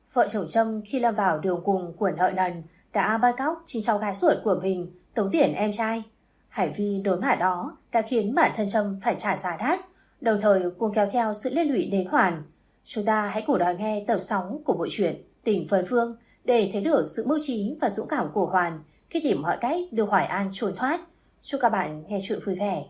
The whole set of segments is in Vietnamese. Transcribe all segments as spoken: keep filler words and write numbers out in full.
Vợ chồng Trâm khi lâm vào đường cùng của nợ nần đã bắt cóc chính cháu gái ruột của mình, tống tiền em trai. Hải vi đối mặt đó đã khiến bản thân Trâm phải trả giá đắt, đồng thời cũng kéo theo sự liên lụy đến Hoàn. Chúng ta hãy cùng đón nghe tập sáu của bộ truyện Tình Phấn Vương để thấy được sự mưu trí và dũng cảm của Hoàn khi tìm mọi cách đưa Hoài An trốn thoát. Chúc các bạn nghe chuyện vui vẻ.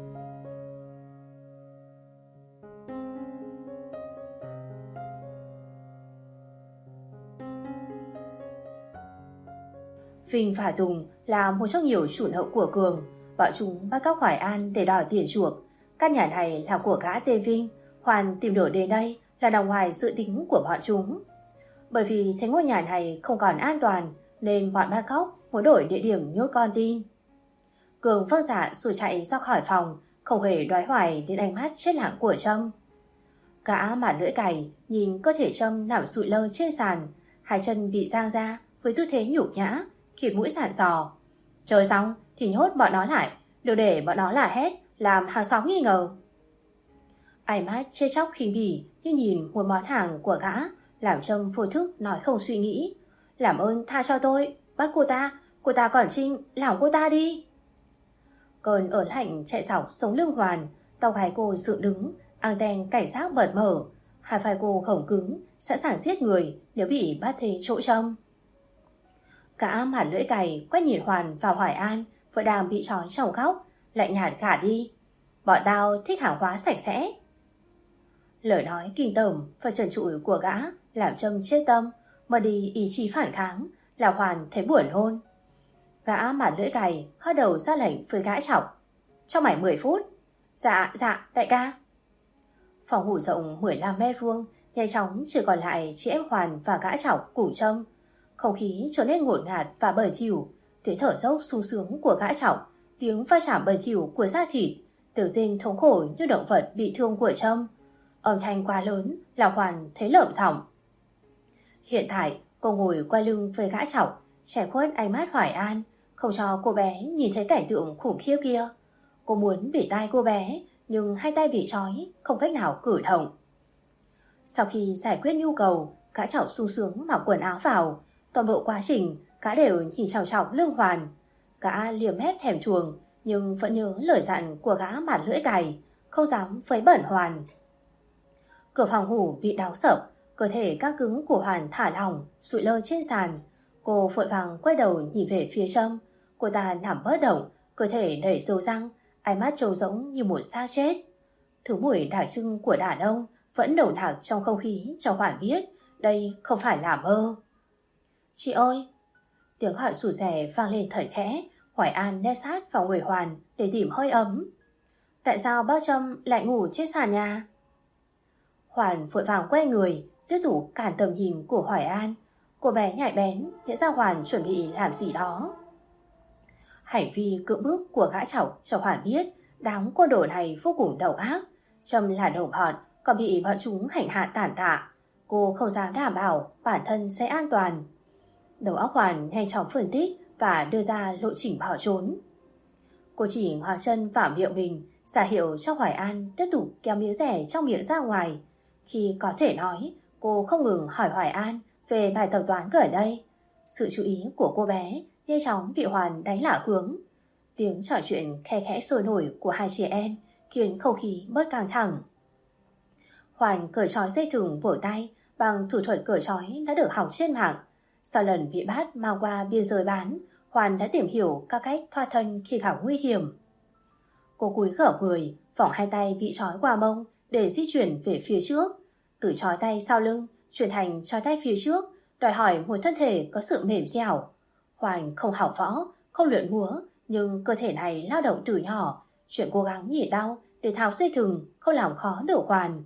Vinh và Tùng là một trong nhiều chủ nợ của Cường. Bọn chúng bắt cóc Hoài An để đòi tiền chuộc. Căn nhà này là của gã tên Vinh. Hoàn tìm được đến đây là nằm ngoài dự tính của bọn chúng. Bởi vì thấy ngôi nhà này không còn an toàn nên bọn bắt cóc muốn đổi địa điểm nhốt con tin. Cường vâng dạ rồi chạy ra khỏi phòng, không hề đoái hoài đến ánh mắt chết lặng của Trâm. Gã mặt lưỡi cày nhìn cơ thể Trâm nằm sụi lơ trên sàn, hai chân bị giang ra với tư thế nhục nhã, khịt mũi sạn dò. Chơi xong thì nhốt bọn nó lại, đừng để bọn nó là hét làm hàng xóm nghi ngờ. Ánh mắt chê chóc khinh bỉ như nhìn một món hàng của gã làm Trâm vô thức nói không suy nghĩ. Làm ơn tha cho tôi, bắt cô ta, cô ta còn trinh, làm cô ta đi. Cơn ớn lạnh chạy dọc sống lưng Hoàn, tóc gáy cô dựng đứng, anten cảnh giác bật mở, hai vai cô khổng cứng, sẵn sàng giết người nếu bị bắt thế chỗ Trâm. Gã mặt lưỡi cày quét nhìn Hoàn và Hoài An vẫn đang bị trói trong góc, lạnh nhạt cả đi. Bọn tao thích hàng hóa sạch sẽ. Lời nói kinh tởm và trần trụi của gã làm Trâm chết tâm, mà đi ý chí phản kháng, là Hoàn thấy buồn hôn. Gã mặt lưỡi cày hất đầu ra lệnh với gã Chọc. Cho mày mười phút. Dạ, dạ, đại ca. Phòng ngủ rộng mười lăm mét vuông, nhanh chóng chỉ còn lại chị em Hoàn và gã Chọc cùng Trâm. Không khí trở nên ngột ngạt và bẩn thỉu, tiếng thở dốc sung sướng của gã Chọc, tiếng va chạm bẩn thỉu của da thịt, tiếng rên thống khổ như động vật bị thương của Trâm. Âm thanh quá lớn là Hoàn thấy lợm giọng. Hiện tại cô ngồi quay lưng với gã Chọc, che khuất ánh mắt Hoài An, không cho cô bé nhìn thấy cảnh tượng khủng khiếp kia. Cô muốn bể tai cô bé, nhưng hai tay bị trói, không cách nào cử động. Sau khi giải quyết nhu cầu, gã Chọc sung sướng mặc quần áo vào. Toàn bộ quá trình, gã đều nhìn chòng chọc lưng Hoàn. Gã liềm mép thèm thuồng, nhưng vẫn nhớ lời dặn của gã mặt lưỡi cày, không dám vấy bẩn Hoàn. Cửa phòng ngủ bị đáo sập, cơ thể các cứng của Hoàn thả lỏng, sụi lơ trên sàn. Cô vội vàng quay đầu nhìn về phía Trâm. Cô ta nằm bất động, cơ thể đẩy dấu răng, ánh mắt trống rỗng như một xác chết. Thứ mùi đặc trưng của đàn ông vẫn nồng nặc trong không khí cho Hoàn biết đây không phải là mơ. Chị ơi! Tiếng gọi rủ rè vang lên thật khẽ. Hoài An nép sát vào người Hoàn để tìm hơi ấm. Tại sao bác Trâm lại ngủ trên sàn nhà? Hoàn vội vàng quay người, tiếp tục cản tầm nhìn của Hoài An. Cô bé nhạy bén nhận ra Hoàn chuẩn bị làm gì đó. Hành vi cưỡng bức của gã Chọc cho Hoàn biết đám côn đồ này vô cùng độc ác. Trâm là đồng bọn, còn bị bọn chúng hành hạ tàn tạ. Cô không dám đảm bảo bản thân sẽ an toàn. Đầu óc Hoàn nhanh chóng phân tích và đưa ra lộ trình bỏ trốn. Cô chỉ ngoắc chân vào miệng mình, giả hiệu cho Hoài An tiếp tục kéo miếng rẻ trong miệng ra ngoài. Khi có thể nói, cô không ngừng hỏi Hoài An về bài tập toán gần đây. Sự chú ý của cô bé nhanh chóng bị Hoàn đánh lạc hướng. Tiếng trò chuyện khe khẽ sôi nổi của hai chị em khiến không khí bớt căng thẳng. Hoàn cởi trói dây thừng vội tay bằng thủ thuật cởi trói đã được học trên mạng. Sau lần bị bắt mang qua biên giới bán, Hoàn đã tìm hiểu các cách thoát thân khi gặp nguy hiểm. Cô cúi gở người, vòng hai tay bị trói qua mông để di chuyển về phía trước. Từ trói tay sau lưng chuyển thành trói tay phía trước, đòi hỏi một thân thể có sự mềm dẻo. Hoàn không học võ, không luyện múa, nhưng cơ thể này lao động từ nhỏ. Chuyện cố gắng nhịn đau để tháo dây thừng không làm khó được Hoàn.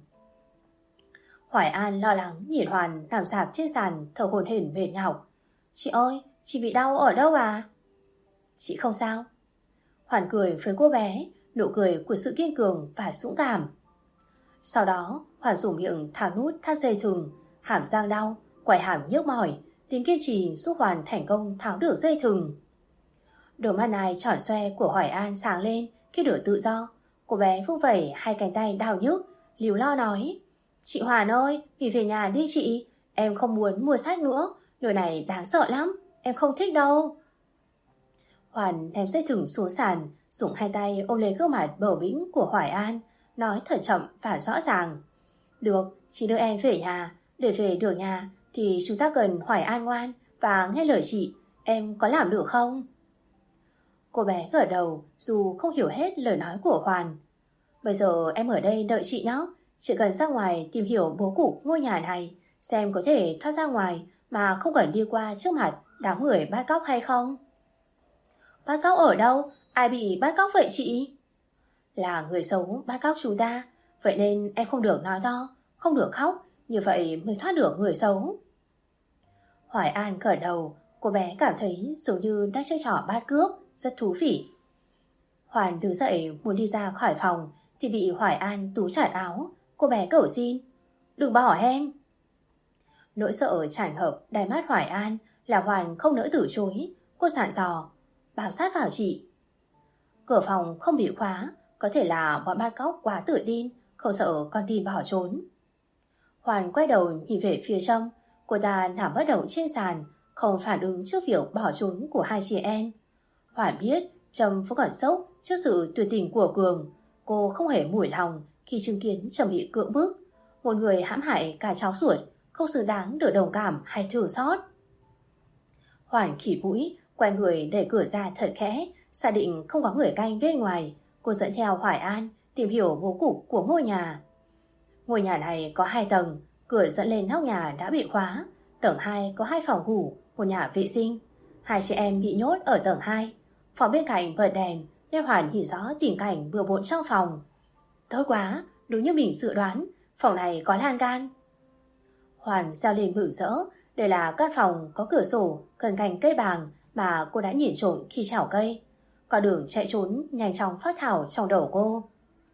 Hoài An lo lắng nhìn Hoàn nằm rạp trên sàn thở hổn hển mệt nhọc. Chị ơi, chị bị đau ở đâu à? Chị không sao. Hoàn cười với cô bé, nụ cười của sự kiên cường và dũng cảm. Sau đó, Hoàn dùng miệng tháo nút thắt dây thừng, hàm răng đau, quai hàm nhức mỏi, tính kiên trì giúp Hoàn thành công tháo được dây thừng. Đôi mắt này tròn xoe của Hoài An sáng lên khi được tự do. Cô bé vung vẩy hai cánh tay đau nhức, líu lo nói: Chị Hoàn ơi, nghỉ về nhà đi chị, Em không muốn mua sách nữa, nơi này đáng sợ lắm, em không thích đâu. Hoàn ném dây thừng xuống sàn, dùng hai tay ôm lấy gương mặt bầu bĩnh của Hoài An, nói thật chậm và rõ ràng. Được, chị đưa em về nhà. Để về được nhà thì chúng ta cần Hoài An ngoan và nghe lời chị. Em có làm được không? Cô bé gật đầu dù không hiểu hết lời nói của Hoàn. Bây giờ em ở đây đợi chị nhé. Chị cần ra ngoài tìm hiểu bố cục ngôi nhà này, xem có thể thoát ra ngoài mà không cần đi qua trước mặt đám người bắt cóc hay không. Bắt cóc ở đâu? Ai bị bắt cóc vậy chị? Là người xấu bắt cóc chúng ta. Vậy nên em không được nói to, không được khóc, như vậy mới thoát được người xấu. Hoài An gật đầu, cô bé cảm thấy giống như đang chơi trò bắt cướp, rất thú vị. Hoàn đứng dậy muốn đi ra khỏi phòng thì bị Hoài An túm chặt áo. Cô bé cầu xin, đừng bỏ em. Nỗi sợ tràn ngập đáy mắt Hoài An là Hoàn không nỡ từ chối. Cô dặn dò, bám sát vào chị. Cửa phòng không bị khóa, có thể là bọn bắt cóc quá tự tin, không sợ con tin bỏ trốn. Hoàn quay đầu nhìn về phía trong, cô ta nằm bất động trên sàn, không phản ứng trước việc bỏ trốn của hai chị em. Hoàn biết Trâm vẫn còn sốc trước sự tuyệt tình của Cường. Cô không hề mủi lòng khi chứng kiến Trâm bị cưỡng bức. Một người hãm hại cả cháu ruột, không xứng đáng được đồng cảm hay thương xót. Hoàn khịt mũi, quay người đẩy cửa ra thật khẽ, xác định không có người canh bên ngoài. Cô dẫn theo Hoài An tìm hiểu bố cục của ngôi nhà. Ngôi nhà này có hai tầng, cửa dẫn lên nóc nhà đã bị khóa. Tầng hai có hai phòng ngủ, một nhà vệ sinh. Hai chị em bị nhốt ở tầng hai. Phòng bên cạnh bật đèn nên Hoàn nhìn rõ tình cảnh bừa bộn trong phòng. Tốt quá, đúng như mình dự đoán, phòng này có lan can. Hoàn reo lên mừng rỡ, đây là căn phòng có cửa sổ gần cạnh cây bàng mà cô đã nhìn trộm khi trèo cây. Con đường chạy trốn nhanh chóng phát thảo trong đầu cô.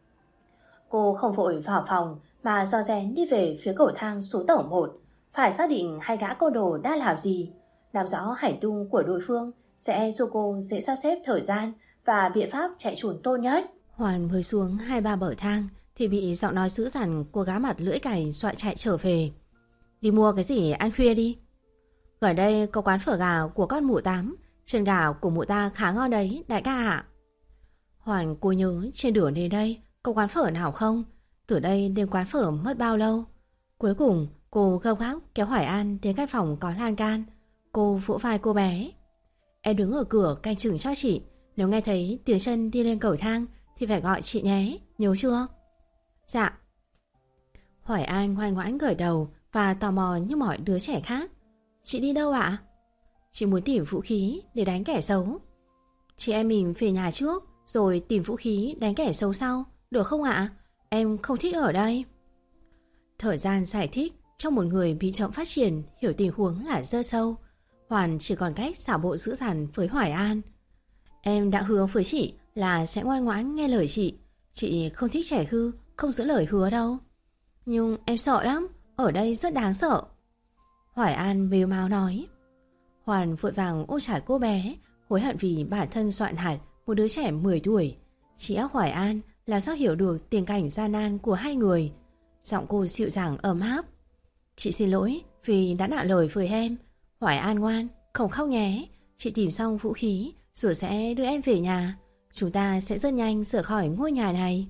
Cô không vội vào phòng mà do rén đi về phía cầu thang xuống tầng một, phải xác định hai gã côn đồ đã làm gì. Làm rõ hành tung của đối phương sẽ giúp cô dễ sắp xếp thời gian và biện pháp chạy trốn tốt nhất. Hoàn mới xuống hai ba bậc thang thì bị giọng nói dữ dằn của gã mặt lưỡi cày dọa chạy trở về. Đi mua cái gì ăn khuya đi. Gần đây có quán phở gà của con mụ Tám, chân gà của mụ ta khá ngon đấy đại ca ạ. Hoàn cô nhớ trên đường đến đây có quán phở nào không? Từ đây đến quán phở mất bao lâu? Cuối cùng cô gấp gáp kéo Hoài An đến căn phòng có lan can. Cô vỗ vai cô bé. Em đứng ở cửa canh chừng cho chị. Nếu nghe thấy tiếng chân đi lên cầu thang thì phải gọi chị nhé, nhớ chưa? Dạ. Hoài An ngoan ngoãn gật đầu và tò mò như mọi đứa trẻ khác. Chị đi đâu ạ? Chị muốn tìm vũ khí để đánh kẻ xấu. Chị em mình về nhà trước rồi tìm vũ khí đánh kẻ xấu sau, được không ạ? Em không thích ở đây. Thời gian giải thích trong một người bị chậm phát triển hiểu tình huống là dơ sâu. Hoàn chỉ còn cách xảo bộ dữ dằn với Hoài An. Em đã hứa với chị là sẽ ngoan ngoãn nghe lời chị. Chị không thích trẻ hư, không giữ lời hứa đâu. Nhưng em sợ lắm, ở đây rất đáng sợ. Hoài An mếu máo nói. Hoàn vội vàng ôm chặt cô bé, hối hận vì bản thân soạn hạt một đứa trẻ mười tuổi. Chị ác Hoài An làm sao hiểu được tình cảnh gian nan của hai người. Giọng cô dịu dàng ấm áp. Chị xin lỗi vì đã nặng lời với em. Hoài An ngoan, không khóc nhé. Chị tìm xong vũ khí rồi sẽ đưa em về nhà. Chúng ta sẽ rất nhanh rời khỏi ngôi nhà này.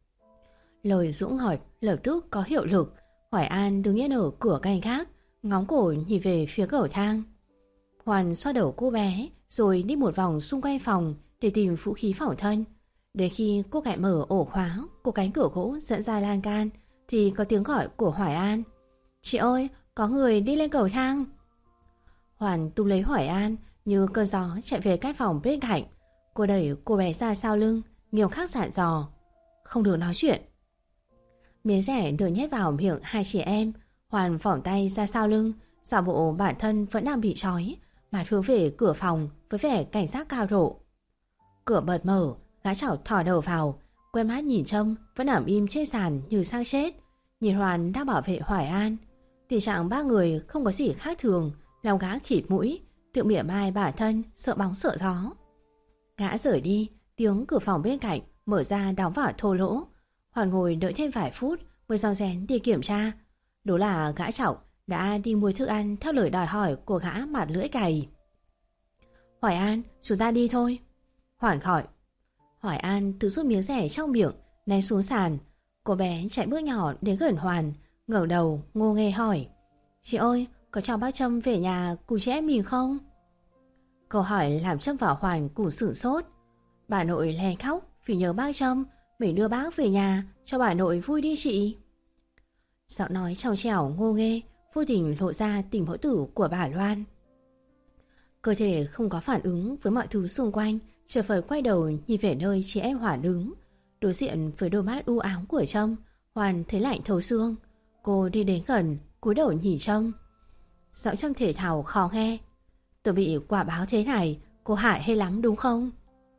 Lời dũng ngọt lập tức có hiệu lực. Hoài An đứng yên ở cửa canh khác, ngóng cổ nhìn về phía cầu thang. Hoàn xoa đầu cô bé rồi đi một vòng xung quanh phòng để tìm vũ khí phòng thân. Đến khi cô gãy mở ổ khóa của cánh cửa gỗ dẫn ra lan can thì có tiếng gọi của Hoài An. Chị ơi, có người đi lên cầu thang. Hoàn tung lấy Hoài An như cơn gió chạy về căn phòng bên cạnh. Cô đẩy cô bé ra sau lưng, nghiêm khắc dặn dò. Không được nói chuyện. Miếng rẻ được nhét vào miệng hai chị em. Hoàn vòng tay ra sau lưng, giả bộ bản thân vẫn đang bị trói, mà hướng về cửa phòng với vẻ cảnh giác cao độ. Cửa bật mở, gã chảo thò đầu vào, quen mắt nhìn Trâm vẫn nằm im trên sàn như xác chết. Nhìn Hoàn đang bảo vệ Hoài An. Tình trạng ba người không có gì khác thường, lòng gã khịt mũi, tự mỉa mai bản thân sợ bóng sợ gió. Gã rời đi, tiếng cửa phòng bên cạnh mở ra đóng vào thô lỗ. Hoàn ngồi đợi thêm vài phút mới rón rén đi kiểm tra. Đó là gã chọc đã đi mua thức ăn theo lời đòi hỏi của gã mặt lưỡi cày. Hoài An, chúng ta đi thôi. Hoàn gọi. Hoài An tự rút miếng rẻ trong miệng, ném xuống sàn. Cô bé chạy bước nhỏ đến gần Hoàn, ngẩng đầu ngô nghê hỏi: Chị ơi, có cho bác Trâm về nhà cùng chị em mình không? Câu hỏi làm Trâm và Hoàn cùng sửng sốt. Bà nội lè khóc vì nhớ bác Trâm, mình đưa bác về nhà cho bà nội vui đi chị. Giọng nói trong trẻo ngô nghê vô tình lộ ra tình mẫu tử của bà Loan. Cơ thể không có phản ứng với mọi thứ xung quanh, chợt phải quay đầu nhìn về nơi chị em Hoàn đứng. Đối diện với đôi mắt u ám của Trâm, Hoàn thấy lạnh thấu xương. Cô đi đến gần, cúi đầu nhìn Trâm. Giọng Trâm thể thào khó nghe: Tôi bị quả báo thế này, cô hại hay lắm đúng không?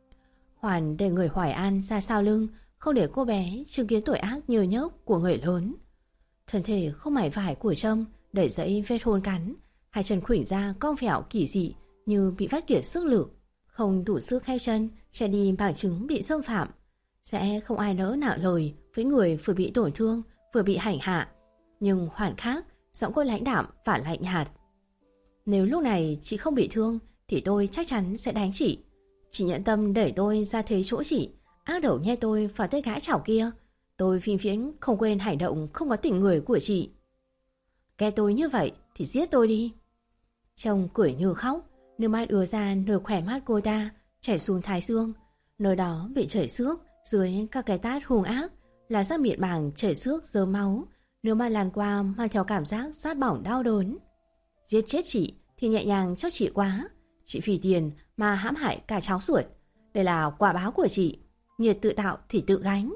Hoàn để người Hoài An ra sau lưng, không để cô bé chứng kiến tội ác nhơ nhớp của người lớn. Thân thể không mảy vải của Trâm đẩy dẫy vết hôn cắn, hai chân khuỷu ra cong phèo kỳ dị như bị vắt kiệt sức lực, không đủ sức kheo chân che đi bằng chứng bị xâm phạm. Sẽ không ai nỡ nặng lời với người vừa bị tổn thương, vừa bị hành hạ. Nhưng Hoàn khác, giọng cô lãnh đạm và lạnh nhạt: Nếu lúc này chị không bị thương thì tôi chắc chắn sẽ đánh chị. Chị nhận tâm đẩy tôi ra thế chỗ chị, ác đầu nhe tôi vào tay gã chảo kia. Tôi phim phiến không quên hành động không có tình người của chị. Nghe tôi như vậy thì giết tôi đi. Chồng cười như khóc, nước mắt ứa ra nơi khỏe mắt cô ta, chảy xuống thái dương. Nơi đó bị chảy xước dưới các cái tát hung ác, là da miệng bàng chảy xước dơ máu, nước mắt lan qua mang theo cảm giác rát bỏng đau đớn. Giết chết chị thì nhẹ nhàng cho chị quá. Chị vì tiền mà hãm hại cả cháu ruột. Đây là quả báo của chị. Nhiệt tự tạo thì tự gánh.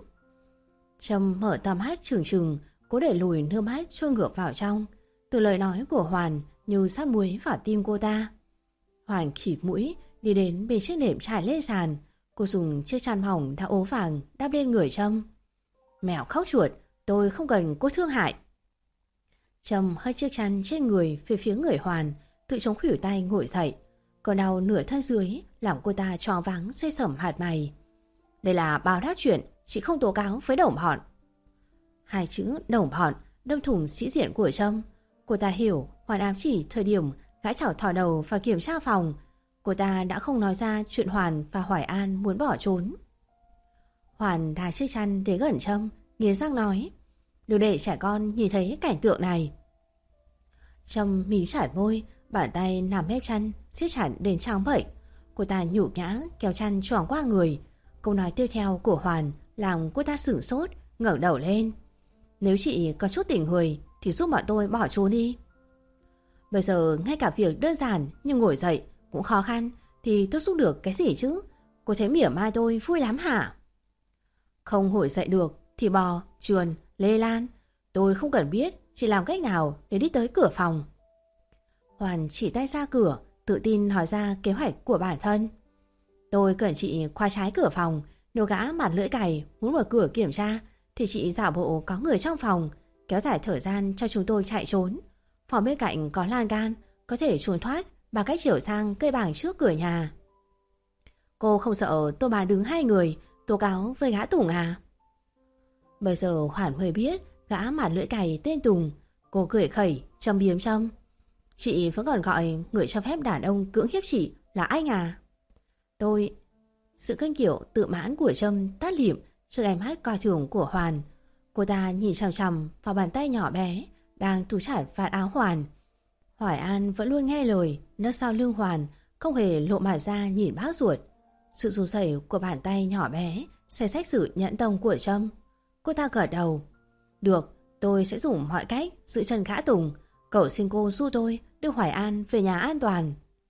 Trâm mở tầm mắt trừng trừng, cố để lùi nước mắt trôi ngược vào trong. Từ lời nói của Hoàn như sát muối vào tim cô ta. Hoàn khịt mũi đi đến bên chiếc nệm trải lê sàn. Cô dùng chiếc chăn mỏng đã ố vàng đắp lên người Trâm. Mèo khóc chuột, tôi không cần cô thương hại. Trâm hất chiếc chăn trên người về phía người Hoàn, tự chống khuỷu tay ngồi dậy. Cơn đau nửa thân dưới làm cô ta choáng váng xây sẩm hạt mày. Đây là báo đáp chuyện chị không tố cáo với đồng bọn. Hai chữ đồng bọn đâm thủng sĩ diện của Trâm. Cô ta hiểu Hoàn ám chỉ thời điểm gã chảo thò đầu vào kiểm tra phòng. Cô ta đã không nói ra chuyện Hoàn và Hoài An muốn bỏ trốn. Hoàn đá chiếc chăn đến gần Trâm, nghiến răng nói: Đừng để trẻ con nhìn thấy cảnh tượng này. Trâm mím chặt môi, bàn tay nằm mép chăn siết chặt đến trắng bệch. Cô ta nhủ nhã kéo chăn choàng qua người. Câu nói tiếp theo của Hoàn làm cô ta sửng sốt, ngẩng đầu lên: Nếu chị có chút tình người thì giúp bọn tôi bỏ trốn đi. Bây giờ ngay cả việc đơn giản như ngồi dậy cũng khó khăn thì tôi giúp được cái gì chứ? Cô thấy mỉa mai tôi vui lắm hả? Không ngồi dậy được thì bò, trườn, lê lan. Tôi không cần biết chị làm cách nào để đi tới cửa phòng. Hoàn chỉ tay ra cửa, tự tin nói ra kế hoạch của bản thân. Tôi cần chị khóa trái cửa phòng. Nếu gã mặt lưỡi cày muốn mở cửa kiểm tra thì chị giả bộ có người trong phòng, kéo dài thời gian cho chúng tôi chạy trốn. Phòng bên cạnh có lan can, có thể trốn thoát bằng cách chiểu sang cây bảng trước cửa nhà. Cô không sợ tôi bà đứng hai người tố cáo với gã Tùng à? Bây giờ Hoàn mới biết gã mặt lưỡi cày tên Tùng. Cô cười khẩy châm biếm châm: Chị vẫn còn gọi người cho phép đàn ông cưỡng hiếp chị là anh à? Tôi... Sự cân kiểu tự mãn của Trâm tắt lịm trước ánh mắt coi thường của Hoàn. Cô ta nhìn chằm chằm vào bàn tay nhỏ bé đang túm chặt vạt áo Hoàn. Hoài An vẫn luôn nghe lời, nấp sau lưng Hoàn, không hề lộ mặt ra nhìn bác ruột. Sự run rẩy của bàn tay nhỏ bé xé rách sự nhẫn tâm của Trâm. Cô ta gật đầu: Được, tôi sẽ dùng mọi cách giữ chân gã Tùng. Cậu xin cô giúp tôi đưa Hoài An về nhà an toàn.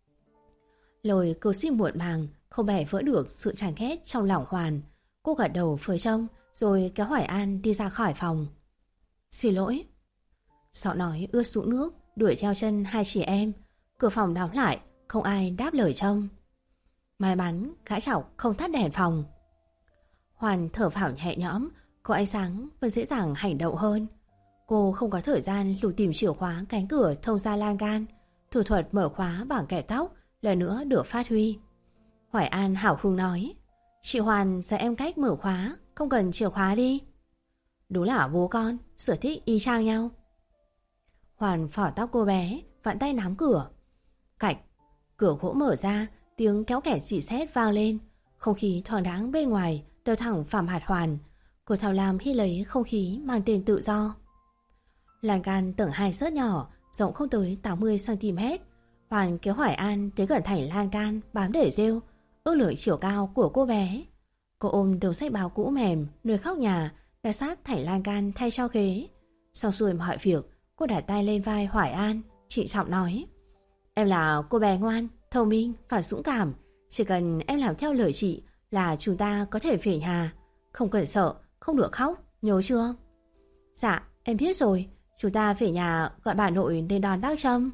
Lời cầu xin muộn màng không bẻ vỡ được sự chán ghét trong lòng Hoàn. Cô gật đầu với Trâm rồi kéo Hoài An đi ra khỏi phòng. Xin lỗi. Giọng nói ướt sũng nước đuổi theo chân hai chị em. Cửa phòng đóng lại, không ai đáp lời Trâm. May mắn gã chọc không tắt đèn phòng. Hoàn thở phào nhẹ nhõm, có ánh sáng vẫn dễ dàng hành động hơn. Cô không có thời gian lục tìm chìa khóa cánh cửa thông ra lan can. Thủ thuật mở khóa bằng kẹp tóc lần nữa được phát huy. Hoài An hào hứng nói: Chị Hoàn dạy em cách mở khóa, không cần chìa khóa đi. Đúng là bố con sở thích y chang nhau. Hoàn phỏ tóc cô bé, vặn tay nắm cửa. Cạch, cửa gỗ mở ra, tiếng kéo kẹt xì xét vang lên. Không khí thoáng đáng bên ngoài đều thẳng vào mặt Hoàn. Cô thao lam hít lấy không khí mang tên tự do. Lan can tầng hai rất nhỏ, rộng không tới tám mươi xăng ti mét. Hoàn kéo Hoài An đến gần thành lan can bám để rêu, ước lượng chiều cao của cô bé. Cô ôm đầu sách báo cũ mềm, nơi khóc nhà, đã sát thành lan can thay cho ghế. Xong xuôi mọi việc, cô đặt tay lên vai Hoài An, trịnh trọng nói: Em là cô bé ngoan, thông minh và dũng cảm. Chỉ cần em làm theo lời chị là chúng ta có thể về nhà. Không cần sợ, không được khóc, nhớ chưa? Dạ, em biết rồi. Chúng ta về nhà gọi bà nội đến đón bác Trâm.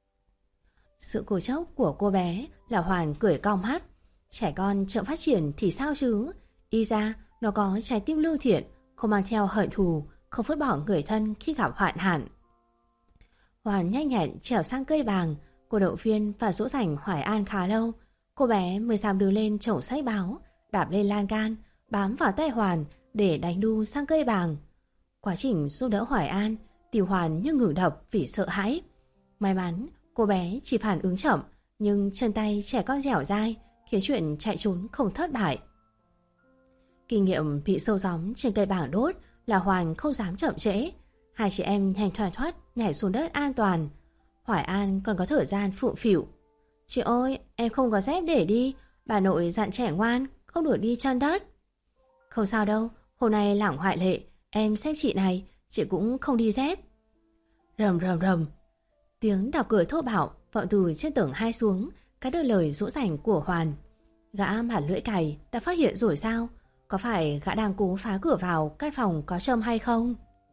Sự cố chốc của cô bé là Hoàn cười cong mắt. Trẻ con chậm phát triển thì sao chứ? Y ra nó có trái tim lương thiện, không mang theo hận thù, không vứt bỏ người thân khi gặp hoạn hạn. Hoàn nhanh nhẹn trèo sang cây bàng. Cô động viên và dỗ dành Hoài An khá lâu. Cô bé mới dám đứng lên chồng sách báo, đạp lên lan can, bám vào tay Hoàn để đánh đu sang cây bàng. Quá trình giúp đỡ Hoài An, tim Hoàn như ngừng đập vì sợ hãi. May mắn cô bé chỉ phản ứng chậm, nhưng chân tay trẻ con dẻo dai khiến chuyện chạy trốn không thất bại. Kinh nghiệm bị sâu gióm trên cây bàng đốt là Hoàn không dám chậm trễ. Hai chị em nhanh thoăn thoắt nhảy xuống đất an toàn. Hoài An còn có thời gian phụng phịu: Chị ơi, em không có dép để đi. Bà nội dặn trẻ ngoan, không được đi chân đất. Không sao đâu, hôm nay lẳng hoại lệ. Em xem chị này, chị cũng không đi dép. Rầm rầm rầm. Tiếng đào cửa thô bạo vọng từ trên tầng hai xuống, cái đôi lời dỗ dành của Hoàn. Gã mặt lưỡi cày đã phát hiện rồi sao? Có phải gã đang cố phá cửa vào căn phòng có Trâm hay không?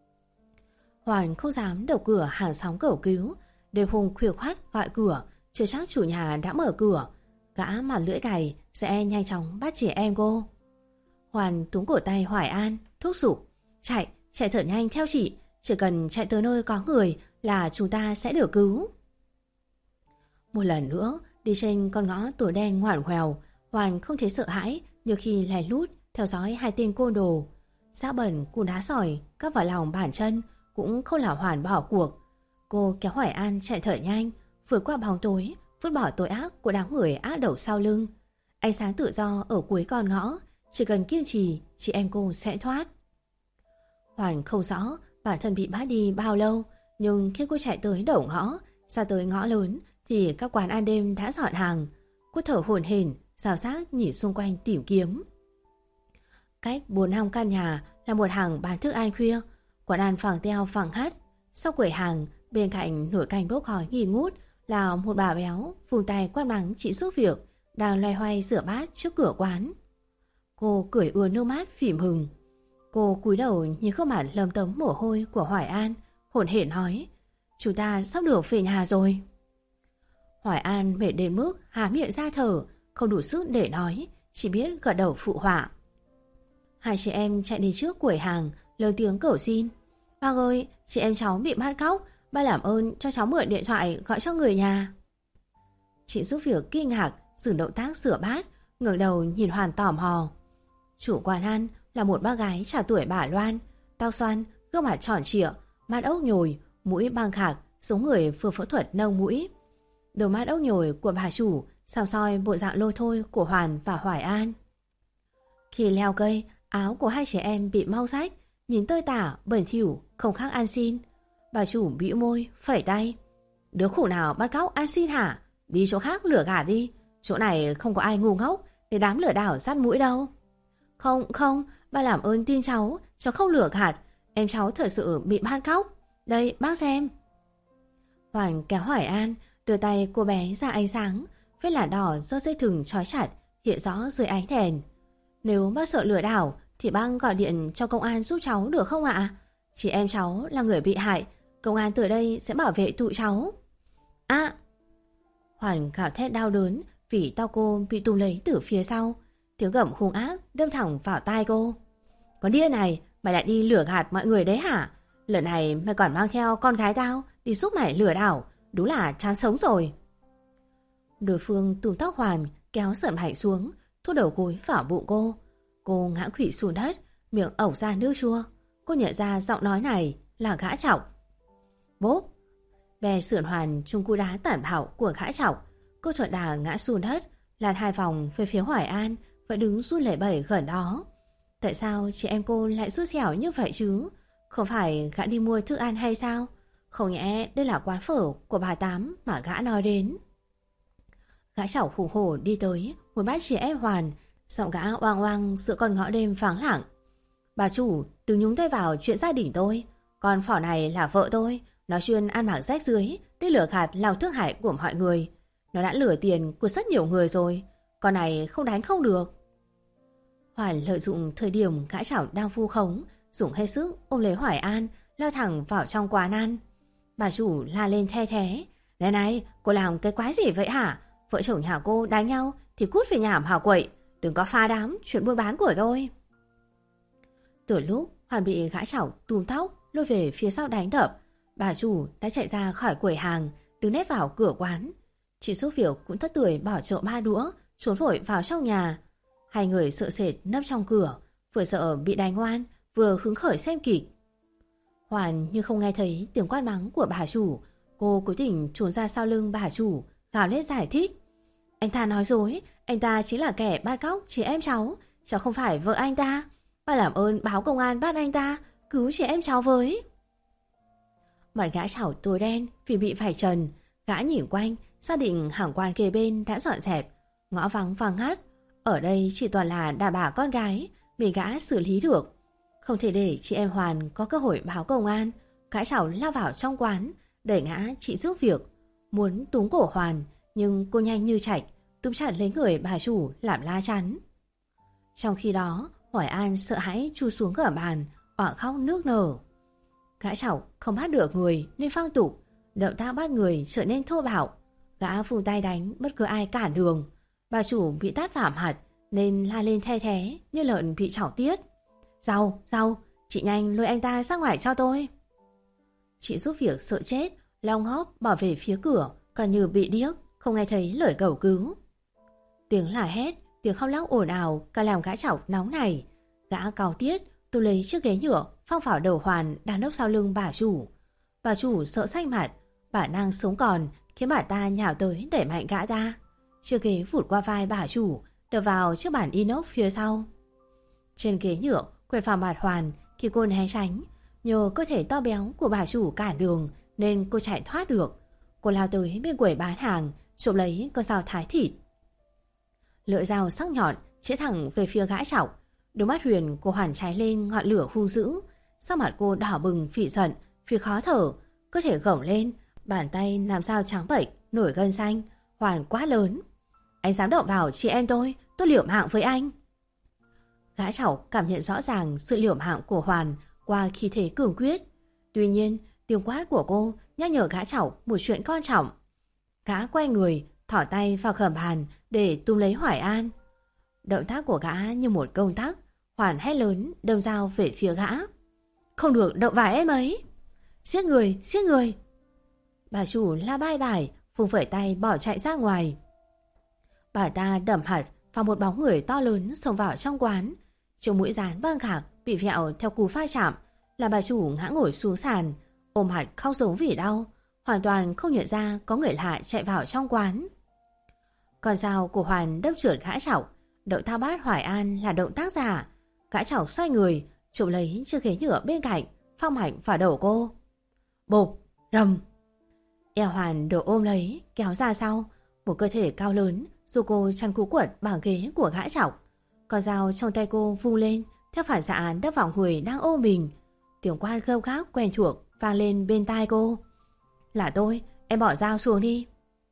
Hoàn không dám đập cửa hàng xóm cầu cứu. Đêm hôm khuya khoắt gọi cửa, chưa chắc chủ nhà đã mở cửa. Gã mặt lưỡi cày sẽ nhanh chóng bắt trẻ em cô. Hoàn túm cổ tay Hoài An, thúc giục: Chạy, chạy thật nhanh theo chị. Chỉ cần chạy tới nơi có người là chúng ta sẽ được cứu. Một lần nữa, đi trên con ngõ tối đen ngoằn ngoèo, Hoàn không thấy sợ hãi như khi lén lút theo dõi hai tên côn đồ. Xác bẩn, củ đá sỏi, các vào lòng bàn chân cũng không làm Hoàn bỏ cuộc. Cô kéo Hoài An chạy thật nhanh, vượt qua bóng tối, vứt bỏ tội ác của đám người ác đầu sau lưng. Ánh sáng tự do ở cuối con ngõ, chỉ cần kiên trì, chị em cô sẽ thoát. Hoàn không rõ bản thân bị bắt đi bao lâu, nhưng khi cô chạy tới đầu ngõ, ra tới ngõ lớn thì các quán ăn đêm đã dọn hàng. Cô thở hổn hển, rào rác nhìn xung quanh tìm kiếm. Cách bốn năm căn nhà là một hàng bán thức ăn khuya, quán ăn phẳng teo phẳng hắt. Sau quầy hàng, bên cạnh nồi canh bốc khói nghi ngút là một bà béo vùng tay quát mắng chị giúp việc đang loay hoay rửa bát trước cửa quán. Cô cười ưa nước mắt phỉm hừng. Cô cúi đầu nhìn khuôn mặt lấm tấm mồ hôi của Hoài An, hổn hển nói: Chúng ta sắp được về nhà rồi. Hoài An mệt đến mức há miệng ra thở, không đủ sức để nói, chỉ biết gật đầu phụ họa. Hai chị em chạy đến trước quầy hàng, lớn tiếng cầu xin: Bác ơi, chị em cháu bị bắt cóc, ba làm ơn cho cháu mượn điện thoại gọi cho người nhà. Chị giúp việc kinh ngạc dừng động tác rửa bát, ngẩng đầu nhìn Hoàn tò mò. Chủ quán ăn là một bác gái trạc tuổi bà Loan, tóc xoăn, gương mặt tròn trịa, mắt ốc nhồi, mũi băng khạc, giống người vừa phẫu thuật nâng mũi. Đôi mắt ốc nhồi của bà chủ săm soi bộ dạng lôi thôi của Hoàn và Hoài An. Khi leo cây, áo của hai trẻ em bị mau rách, nhìn tơi tả, bẩn thỉu, không khác ăn xin. Bà chủ bĩu môi, phẩy tay: Đứa khủ nào bắt cóc ăn xin hả? Đi chỗ khác lừa gạt đi. Chỗ này không có ai ngu ngốc để đám lừa đảo dắt mũi đâu. Không, không, ba làm ơn tin cháu, cháu không lừa gạt. Em cháu thật sự bị bắt cóc. Đây, bác xem. Hoàn kéo Hoài An, đưa tay cô bé ra ánh sáng. Vết lả đỏ do dây thừng trói chặt hiện rõ dưới ánh đèn. Nếu bác sợ lừa đảo thì bác gọi điện cho công an giúp cháu được không ạ? Chị em cháu là người bị hại, công an từ đây sẽ bảo vệ tụi cháu. À! Hoàn gào thét đau đớn vì tao cô bị tụm lấy từ phía sau. Tiếng gầm hung ác đâm thẳng vào tai cô. Con điên này, mày lại đi lừa gạt mọi người đấy hả? Lần này mày còn mang theo con gái tao đi giúp mày lừa đảo, đúng là chán sống rồi. Đối phương túm tóc Hoàn, kéo sợn mạnh xuống, thúc đầu gối vào bụng cô. Cô ngã quỵ xuống đất, miệng ẩu ra nước chua. Cô nhận ra giọng nói này là gã Trọng. Bốp! Về sườn hoàn chung cú đá tản bạo của gã Chọc, cô thuận đà ngã xuống đất, lăn hai vòng về phía Hoài An, vẫn đứng run lẩy bẩy gần đó. Tại sao chị em cô lại rút xẻo như vậy chứ? Không phải gã đi mua thức ăn hay sao? Không nhẽ đây là quán phở của bà Tám mà gã nói đến. Gã Chọc hùng hổ đi tới, muốn bắt chị em Hoàn, giọng gã oang oang giữa con ngõ đêm vắng lặng. Bà chủ, đừng nhúng tay vào chuyện gia đình tôi. Con phỏ này là vợ tôi, nó chuyên ăn mặc rách rưới để lừa gạt lòng thương hại của mọi người. Nó đã lừa tiền của rất nhiều người rồi, con này không đánh không được. Hoàn lợi dụng thời điểm gã Chọc đang vu khống, dùng hết sức ôm lấy Hoài An, lao thẳng vào trong quán ăn. Bà chủ la lên the thé. Này này, cô làm cái quái gì vậy hả? Vợ chồng nhà cô đánh nhau thì cút về nhà hào quậy, đừng có phá đám chuyện buôn bán của tôi. Từ lúc Hoàn bị gã Chọc túm tóc lôi về phía sau đánh đập, bà chủ đã chạy ra khỏi quầy hàng, đứng nép vào cửa quán. Chị giúp việc cũng thất tuổi bỏ chậu ba đũa, trốn vội vào trong nhà. Hai người sợ sệt nấp trong cửa, vừa sợ bị đánh oan, vừa hứng khởi xem kịch. Hoàn như không nghe thấy tiếng quát mắng của bà chủ, cô cố tình trốn ra sau lưng bà chủ, gào lên giải thích. Anh ta nói dối, anh ta chính là kẻ bắt cóc chị em cháu, cháu không phải vợ anh ta. Bà làm ơn báo công an bắt anh ta, cứu chị em cháu với. Mặt gã Chọc tối đen vì bị vạch trần, gã nhìn quanh, xác định hàng quán kề bên đã dọn dẹp, ngõ vắng vắng ngắt. Ở đây chỉ toàn là đàn bà con gái, mình gã xử lý được. Không thể để chị em Hoàn có cơ hội báo công an. Gã Chọc lao vào trong quán, đẩy ngã chị giúp việc, muốn túm cổ Hoàn, nhưng cô nhanh như chạch, túm chặt lấy người bà chủ làm la chắn. Trong khi đó, Hoài An sợ hãi chui xuống gầm bàn, òa khóc nước nở. Gã Chọc không bắt được người nên phang tục, động tác bắt người trở nên thô bạo. Gã vùng tay đánh bất cứ ai cản đường. Bà chủ bị tát vào mặt nên la lên the thé như lợn bị chảo tiết. Rau, rau, chị nhanh lôi anh ta ra ngoài cho tôi. Chị giúp việc sợ chết, long hóp bỏ về phía cửa, còn như bị điếc, không nghe thấy lời cầu cứu. Tiếng la hét, tiếng khóc lóc ồn ào cả làm gã Chọc nóng này. Gã cao tiết, tôi lấy chiếc ghế nhựa phong vào đầu Hoàn đang nấp sau lưng bà chủ. Bà chủ sợ xanh mặt, bản năng sống còn khiến bà ta nhào tới đẩy mạnh gã ta. Chiếc ghế vụt qua vai bà chủ, đập vào chiếc bàn inox phía sau. Trên ghế nhựa quẹt vào mặt Hoàn khi cô né tránh. Nhờ cơ thể to béo của bà chủ cản đường nên cô chạy thoát được. Cô lao tới bên quầy bán hàng, trộm lấy con dao thái thịt. Lưỡi dao sắc nhọn chĩa thẳng về phía gã Chọc. Đôi mắt Huyền của Hoàn cháy lên ngọn lửa hung dữ. Sắc mặt cô đỏ bừng phỉ giận vì khó thở, cơ thể gồng lên, bàn tay làm sao trắng bệch, nổi gân xanh. Hoàn quá lớn. Anh dám động vào chị em tôi, tôi liều mạng với anh. Gã Chọc cảm nhận rõ ràng sự liều mạng của Hoàn qua khí thế cường quyết. Tuy nhiên, tiếng quát của cô nhắc nhở gã Chọc một chuyện quan trọng. Gã quay người, thỏ tay vào gầm bàn để túm lấy Hoài An. Động tác của gã như một công tắc. Hoàn hét lớn đâm dao về phía gã. Không được động vào em ấy. Giết người, giết người. Bà chủ la bai bài, vùng vẩy tay bỏ chạy ra ngoài. Bà ta đầm hạt vào một bóng người to lớn xông vào trong quán. Chiếc mũi dán băng gạc bị vẹo theo cú va chạm, là bà chủ ngã ngồi xuống sàn, ôm hạt khóc giống vì đau, hoàn toàn không nhận ra có người lạ chạy vào trong quán. Con dao của Hoàn đâm trượt gã Chọc. Động tác bắt Hoài An là động tác giả. Gã Chọc xoay người, chụp lấy chiếc ghế nhựa bên cạnh, phong mạnh vào đầu cô. Bộp, rầm. Eo Hoàn được ôm lấy, kéo ra sau. Một cơ thể cao lớn dù cô chăn cú quật bằng ghế của gã Chọc. Con dao trong tay cô vung lên, theo phản xạ đâm vào người đang ôm mình. Tiếng quát gâu gác quen thuộc vang lên bên tai cô. Là tôi, em bỏ dao xuống đi.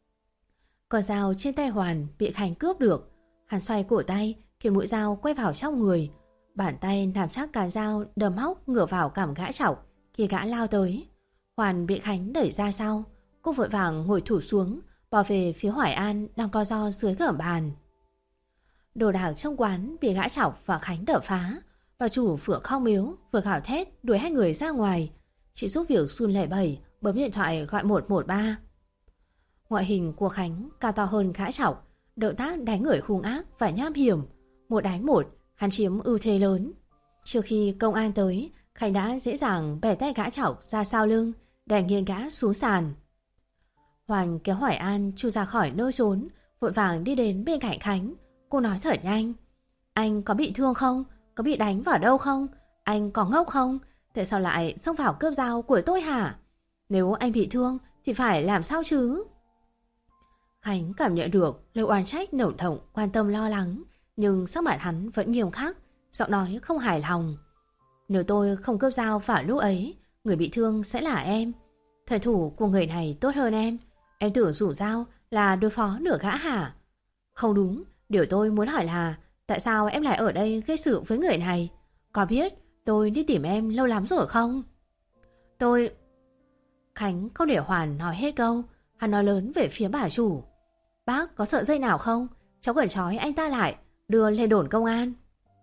Con dao trên tay Hoàn bị Khánh cướp được. Hắn xoay cổ tay, khiến mũi dao quay vào trong người. Bàn tay nắm chắc cán dao đâm móc ngửa vào cằm gã Chọc khi gã lao tới. Hoàn bị Khánh đẩy ra sau. Cô vội vàng ngồi thụt xuống, bỏ về phía Hoài An đang co ro dưới gầm bàn. Đồ đạc trong quán bị gã Chọc và Khánh đập phá. Bà chủ vừa khóc miếu vừa gào thét đuổi hai người ra ngoài. Chị giúp việc run lẩy bẩy bấm điện thoại gọi một một ba. Ngoại hình của Khánh cao to hơn gã Chọc, động tác đánh người hung ác và nham hiểm. Một đánh một, hắn chiếm ưu thế lớn. Trước khi công an tới, Khánh đã dễ dàng bẻ tay gã Chọc ra sau lưng, đè nghiêng gã xuống sàn. Hoàn kéo Hoài An chui ra khỏi nơi trốn, vội vàng đi đến bên cạnh Khánh. Cô nói thật nhanh. Anh có bị thương không? Có bị đánh vào đâu không? Anh có ngốc không? Tại sao lại xông vào cướp dao của tôi hả? Nếu anh bị thương thì phải làm sao chứ? Khánh cảm nhận được lời oán trách nồng đậm, quan tâm lo lắng, nhưng sắc mặt hắn vẫn nghiêm khắc, giọng nói không hài lòng. Nếu tôi không cướp dao vào lúc ấy, người bị thương sẽ là em. Thần thủ của người này tốt hơn em. Em tưởng rủ dao là đối phó nửa gã hả? Không đúng, điều tôi muốn hỏi là tại sao em lại ở đây gây sự với người này? Có biết tôi đi tìm em lâu lắm rồi không? Tôi... Khánh không để Hoàn nói hết câu, hắn nói lớn về phía bà chủ. Bác có sợi dây nào không? Cháu cần trói anh ta lại, đưa lên đồn công an.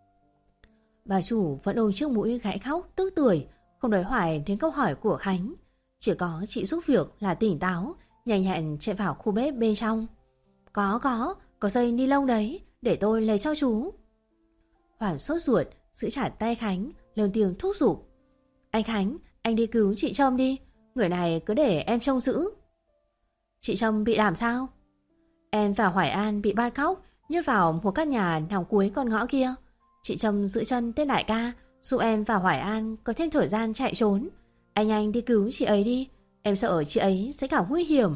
Bà chủ vẫn ôm chiếc mũi gãy khóc tức tưởi, không đối hoài đến câu hỏi của Khánh. Chỉ có chị giúp việc là tỉnh táo, nhanh nhẹn chạy vào khu bếp bên trong. Có có, có dây ni lông đấy, để tôi lấy cho chú. Hoàn sốt ruột, giữ chặt tay Khánh, lớn tiếng thúc giục. Anh Khánh, anh đi cứu chị Trâm đi, người này cứ để em trông giữ. Chị Trâm bị làm sao? Em và Hoài An bị bắt cóc, nhốt vào một căn nhà nằm cuối con ngõ kia. Chị Trâm giữ chân tên đại ca, giúp em và Hoài An có thêm thời gian chạy trốn. Anh anh đi cứu chị ấy đi, em sợ chị ấy sẽ gặp nguy hiểm.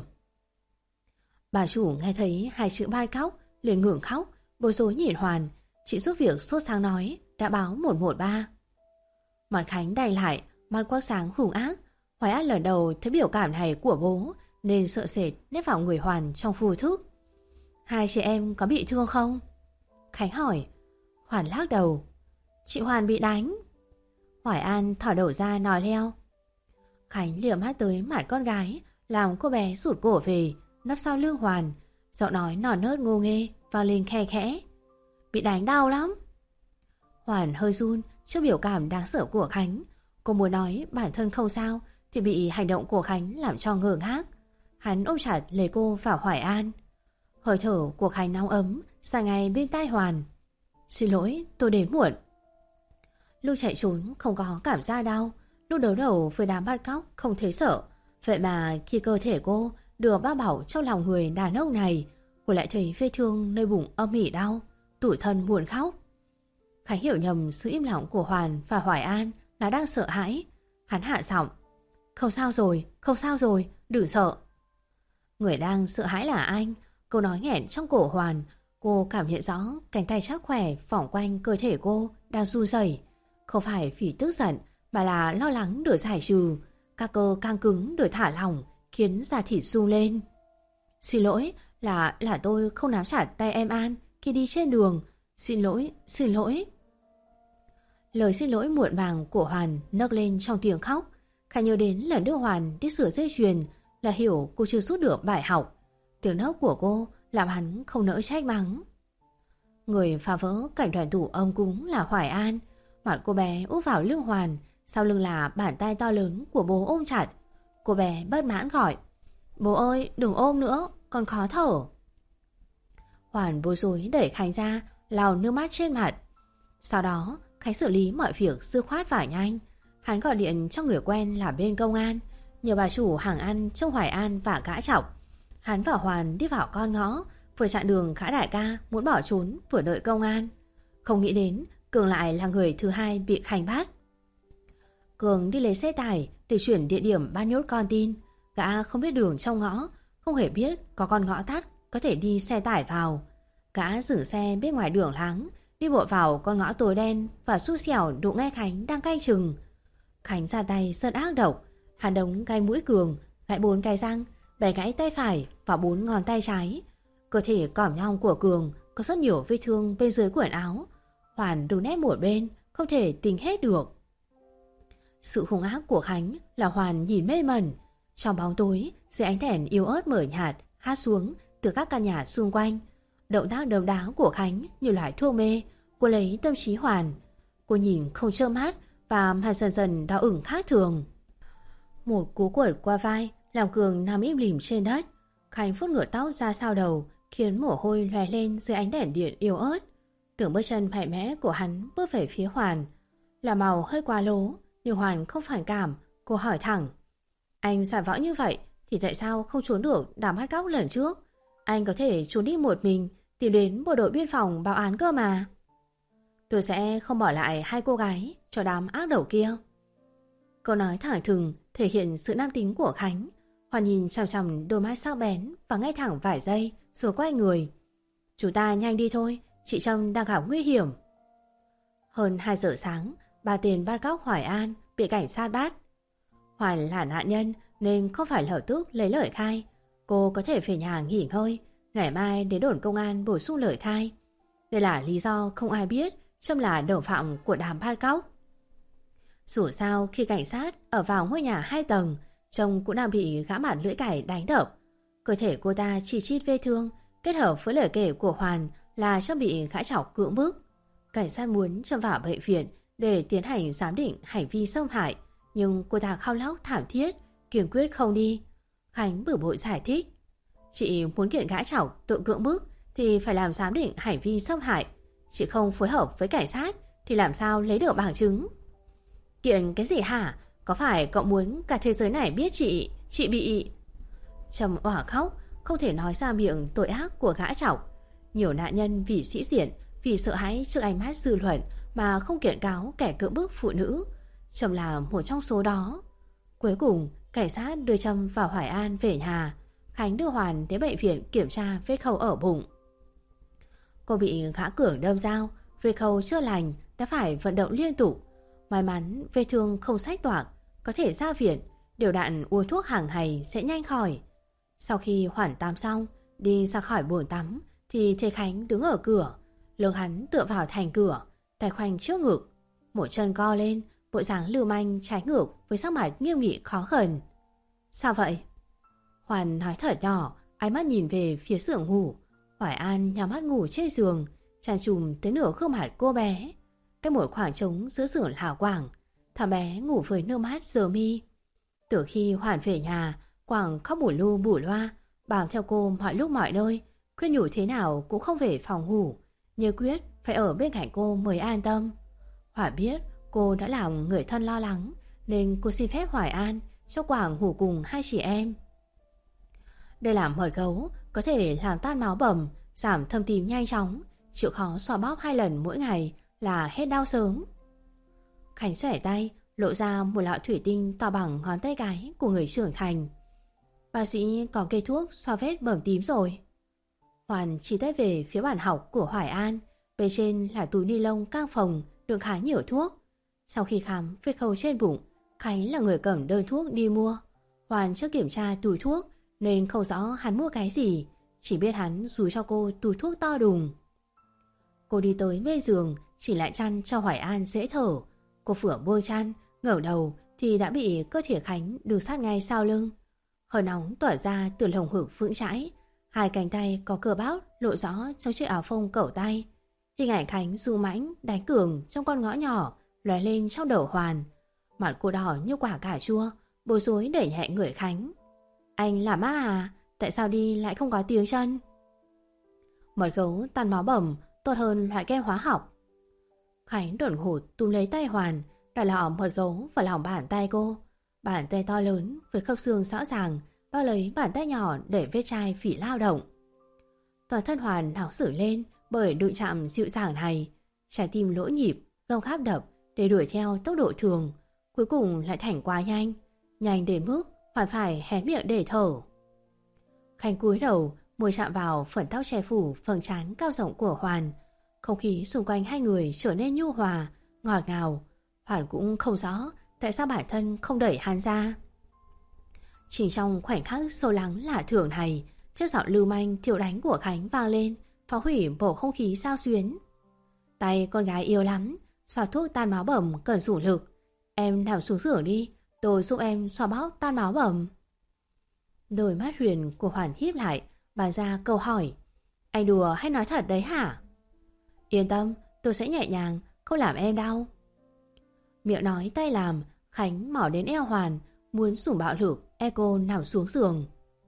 Bà chủ nghe thấy hai chữ bắt cóc, liền ngừng khóc, bối rối nhìn Hoàn. Chị giúp việc sốt sáng nói, đã báo một một ba. Mặt Khánh đành lại, mắt quắc sáng hung ác. Hoài An lần đầu thấy biểu cảm này của bố, nên sợ sệt nép vào người Hoàn trong vô thức. Hai chị em có bị thương không? Khánh hỏi. Hoàn lắc đầu. Chị Hoàn bị đánh. Hoài An thỏ đầu ra nói leo. Khánh liếc mắt tới mặt con gái, làm cô bé rụt cổ về, nấp sau lưng Hoàn. Giọng nói nòn nớt ngô nghê vang lên khe khẽ. Bị đánh đau lắm. Hoàn hơi run trước biểu cảm đáng sợ của Khánh. Cô muốn nói bản thân không sao, thì bị hành động của Khánh làm cho ngơ ngác. Hắn ôm chặt lấy cô vào Hoài An. Hơi thở của Khánh nóng ấm xa ngay bên tai Hoàn. Xin lỗi, tôi đến muộn. Lúc chạy trốn không có cảm giác đau, lúc đấu đầu với đám bắt cóc không thấy sợ. Vậy mà khi cơ thể cô được bao bọc trong lòng người đàn ông này, cô lại thấy vết thương nơi bụng âm ỉ đau, tủi thân buồn khóc. Khánh hiểu nhầm sự im lặng của Hoàn và Hoài An là đang sợ hãi. Hắn hạ giọng. Không sao rồi, không sao rồi, đừng sợ. Người đang sợ hãi là anh. Câu nói nghẹn trong cổ Hoàn. Cô cảm nhận rõ cánh tay chắc khỏe vòng quanh cơ thể cô đang run rẩy. Không phải vì tức giận, mà là lo lắng được giải trừ. Các cơ căng cứng được thả lỏng, khiến da thịt rung lên. Xin lỗi, là là tôi không nắm chặt tay em An khi đi trên đường. Xin lỗi, xin lỗi. Lời xin lỗi muộn màng của Hoàn nấc lên trong tiếng khóc. Khánh nhớ đến lần đưa Hoàn đi sửa dây chuyền, là hiểu cô chưa rút được bài học. Tiếng nấc của cô làm hắn không nỡ trách mắng. Người phá vỡ cảnh đoàn tụ ông cúng là Hoài An. Mặt cô bé úp vào lưng Hoàn, sau lưng là bàn tay to lớn của bố ôm chặt. Cô bé bất mãn gọi. Bố ơi, đừng ôm nữa, con khó thở. Hoàn bối rối đẩy Khánh ra, lau nước mắt trên mặt. Sau đó Khánh xử lý mọi việc dư khoát và nhanh. Hắn gọi điện cho người quen là bên công an, nhờ bà chủ hàng ăn trong Hoài An và gã Chọc. Hắn và Hoàn đi vào con ngõ, vừa chặn đường gã đại ca muốn bỏ trốn, vừa đợi công an. Không nghĩ đến Cường lại là người thứ hai bị Khánh bắt. Cường đi lấy xe tải để chuyển địa điểm ban nhốt con tin. Gã không biết đường trong ngõ, không hề biết có con ngõ tắt có thể đi xe tải vào. Gã dừng xe bên ngoài đường láng, đi bộ vào con ngõ tối đen và xui xẻo đụng ngay Khánh đang canh chừng. Khánh ra tay rất ác độc. Hắn đống gai mũi Cường, gãy bốn cái răng, bẻ gãy tay phải và bốn ngón tay trái. Cơ thể cỏm nhom của Cường có rất nhiều vết thương bên dưới quần áo. Hoàn đứng nép một bên, không thể tính hết được. Sự hung ác của Khánh là Hoàn nhìn mê mẩn. Trong bóng tối, dưới ánh đèn yếu ớt mờ nhạt hát xuống từ các căn nhà xung quanh. Động tác đấm đá của Khánh như loại thuốc mê. Cô lấy tâm trí Hoàn. Cô nhìn không chớp mắt và mặt dần dần đau ửng khác thường. Một cú quẩy qua vai làm Cường nằm im lìm trên đất. Khánh phút ngửa tóc ra sau đầu, khiến mồ hôi lòe lên dưới ánh đèn điện yếu ớt. Tưởng bước chân mạnh mẽ của hắn bước về phía Hoàn. Là màu hơi quá lố, nhưng Hoàn không phản cảm. Cô hỏi thẳng. Anh giả võ như vậy thì tại sao không trốn được đám bắt cóc lần trước? Anh có thể trốn đi một mình, tìm đến bộ đội biên phòng báo án cơ mà. Tôi sẽ không bỏ lại hai cô gái cho đám ác đầu kia. Câu nói thẳng thừng thể hiện sự nam tính của Khánh. Hoàn nhìn chằm chằm đôi mắt sắc bén và ngay thẳng vài giây rồi quay người. Chúng ta nhanh đi thôi, chị Trâm đang gặp nguy hiểm. Hơn hai giờ sáng, ba tên bắt cóc Hoài An bị cảnh sát bắt. Hoàn là nạn nhân nên không phải lập tức lấy lời khai. Cô có thể về nhà nghỉ ngơi, ngày mai đến đồn công an bổ sung lời khai. Đây là lý do không ai biết Trâm là đồng phạm của đám bắt cóc. Dù sao khi cảnh sát ở vào ngôi nhà hai tầng, Trông cũng đang bị gã mặt lưỡi cày đánh đập. Cơ thể cô ta chỉ chít vết thương, kết hợp với lời kể của Hoàn là Trâm bị gã chọc cưỡng bức. Cảnh sát muốn Trâm vào bệnh viện để tiến hành giám định hành vi xâm hại, nhưng cô ta khóc lóc thảm thiết, kiên quyết không đi. Khánh bực bội giải thích: chị muốn kiện gã chọc tội cưỡng bức thì phải làm giám định hành vi xâm hại. Chị không phối hợp với cảnh sát thì làm sao lấy được bằng chứng? Kiện cái gì hả? Có phải cậu muốn cả thế giới này biết chị Chị bị... Trâm òa khóc, không thể nói ra miệng tội ác của gã chọc. Nhiều nạn nhân vì sĩ diện, vì sợ hãi trước ánh mắt dư luận mà không kiện cáo kẻ cưỡng bức phụ nữ. Trâm là một trong số đó. Cuối cùng cảnh sát đưa Trâm và Hoài An về nhà. Khánh đưa Hoàn đến bệnh viện kiểm tra vết khâu ở bụng. Cô bị gã Cường đâm dao, vết khâu chưa lành, đã phải vận động liên tục. May mắn vết thương không rách toạc, có thể ra viện, đều đặn uống thuốc hàng ngày sẽ nhanh khỏi. Sau khi Hoàn tắm xong, đi ra khỏi bồn tắm thì thấy Khánh đứng ở cửa. Lưng hắn tựa vào thành cửa, tay khoanh trước ngực, một chân co lên, bộ dáng lưu manh trái ngược với sắc mặt nghiêm nghị khó gần. Sao vậy? Hoàn nói thật nhỏ, ánh mắt nhìn về phía giường ngủ. Hoài An nhắm mắt ngủ trên giường, tràn trùm tới nửa gương mặt cô bé. Cách một khoảng trống giữa giường hào quảng, thằng bé ngủ với nước mắt giờ mi. Từ khi Hoàn về nhà, Quảng khóc bù lu bù loa, bám theo cô mọi lúc mọi nơi, khuyên nhủ thế nào cũng không về phòng ngủ, như quyết phải ở bên cạnh cô mới an tâm. Hoàn biết cô đã làm người thân lo lắng, nên cô xin phép Hoài An cho Quảng ngủ cùng hai chị em. Đây là mật gấu, có thể làm tan máu bầm, giảm thâm tím nhanh chóng, chịu khó xoa bóp hai lần mỗi ngày là hết đau sớm. Khánh xòe tay, lộ ra một lọ thủy tinh to bằng ngón tay cái của người trưởng thành. Bác sĩ có cây thuốc xoa vết bầm tím rồi. Hoàn chỉ tay về phía bàn học của Hoài An, bên trên là túi ni lông căng phòng đựng khá nhiều thuốc. Sau khi khám vết khâu trên bụng, Khánh là người cầm đơn thuốc đi mua. Hoàn chưa kiểm tra túi thuốc nên không rõ hắn mua cái gì, chỉ biết hắn dúi cho cô túi thuốc to đùng. Cô đi tới bên giường, chỉ lại chăn cho Hoài An dễ thở. Cô vừa buông chăn, ngẩng đầu thì đã bị cơ thể Khánh đưa sát ngay sau lưng. Hơi nóng tỏa ra từ lồng ngực vững chãi, hai cánh tay có cơ bắp lộ rõ trong chiếc áo phông cẩu tay. Hình ảnh Khánh du mãnh đánh Cường trong con ngõ nhỏ lóe lên trong đầu Hoàn. Mặt cô đỏ như quả cà chua, bối rối đẩy nhẹ người Khánh. Anh là ma à? Tại sao đi lại không có tiếng chân? Mật gấu tan máu bầm tốt hơn loại kem hóa học. Khánh đột ngột túm lấy tay Hoàn, đặt lọ mật gấu vào lòng bàn tay cô. Bàn tay to lớn với khớp xương rõ ràng bao lấy bàn tay nhỏ để vết chai phỉ lao động. Toàn thân Hoàn nóng sử lên bởi đụng chạm dịu dàng này. Trái tim lỗ nhịp, gông khắp đập để đuổi theo tốc độ thường, cuối cùng lại thành quá nhanh, nhanh đến mức Hoàn phải hé miệng để thở. Khánh cúi đầu, môi chạm vào phần tóc che phủ phần trán cao rộng của Hoàn. Không khí xung quanh hai người trở nên nhu hòa, ngọt ngào. Hoàn cũng không rõ tại sao bản thân không đẩy hắn ra. Chỉ trong khoảnh khắc sâu lắng lạ thường này, chiếc giọng lưu manh thiểu đánh của Khánh vang lên, phá hủy bầu không khí sao xuyến. Tay con gái yêu lắm, xoa thuốc tan máu bầm cần rủ lực. Em nằm xuống giường đi, tôi giúp em xoa bóp tan máu bầm. Đôi mắt huyền của Hoàn híp lại, bàn ra câu hỏi. Anh đùa hay nói thật đấy hả? Yên tâm, tôi sẽ nhẹ nhàng, không làm em đau. Miệng nói tay làm, Khánh mỏ đến eo Hoàn, muốn dùng bạo lực ép cô nằm xuống giường.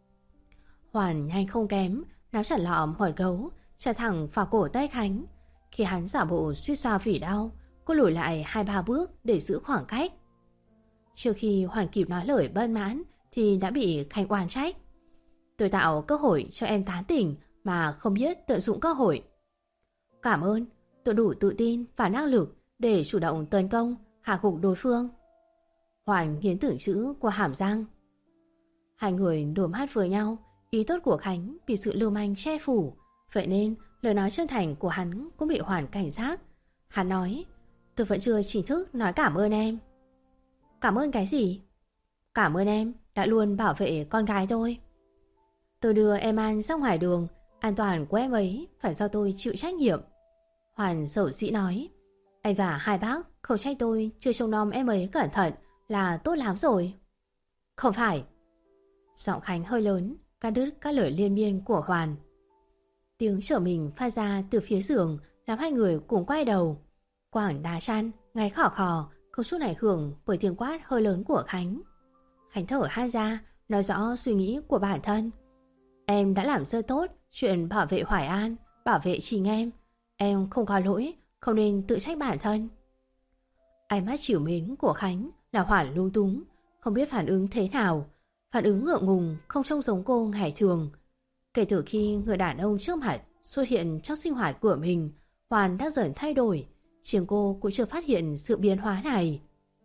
Hoàn nhanh không kém, nắm chặt lọ mật gấu, chặt thẳng vào cổ tay Khánh. Khi hắn giả bộ suýt xoa vì đau, cô lùi lại hai ba bước để giữ khoảng cách. Trước khi Hoàn kịp nói lời bất mãn thì đã bị Khánh oan trách. Tôi tạo cơ hội cho em tán tỉnh mà không biết tận dụng cơ hội. Cảm ơn, tôi đủ tự tin và năng lực để chủ động tấn công, hạ gục đối phương. Hoàn nghiến từng chữ qua hàm răng. Hai người đùm hát với nhau, ý tốt của Khánh bị sự lưu manh che phủ, vậy nên lời nói chân thành của hắn cũng bị Hoàn cảnh giác. Hắn nói, tôi vẫn chưa chính thức nói cảm ơn em. Cảm ơn cái gì? Cảm ơn em đã luôn bảo vệ con gái tôi. Tôi đưa em An ra ngoài đường, an toàn của em ấy phải do tôi chịu trách nhiệm. Hoàn dầu dĩ nói, anh và hai bác không trách tôi chưa trông nom em ấy cẩn thận là tốt lắm rồi. Không phải. Giọng Khánh hơi lớn, cắt đứt các lời liên miên của Hoàn. Tiếng trở mình phát ra từ phía giường làm hai người cùng quay đầu. Quảng đá chăn, ngáy khỏ khò, không chút ảnh hưởng bởi tiếng quát hơi lớn của Khánh. Khánh thở hai ra, nói rõ suy nghĩ của bản thân. Em đã làm rất tốt chuyện bảo vệ Hoài An, bảo vệ chính em. Em không có lỗi, không nên tự trách bản thân. Ánh mắt trìu mến của Khánh là Hoàn lung túng, không biết phản ứng thế nào. Phản ứng ngượng ngùng, không trông giống cô ngày thường. Kể từ khi người đàn ông trước mặt xuất hiện trong sinh hoạt của mình, Hoàn đã dần thay đổi. Chính cô cũng chưa phát hiện sự biến hóa này.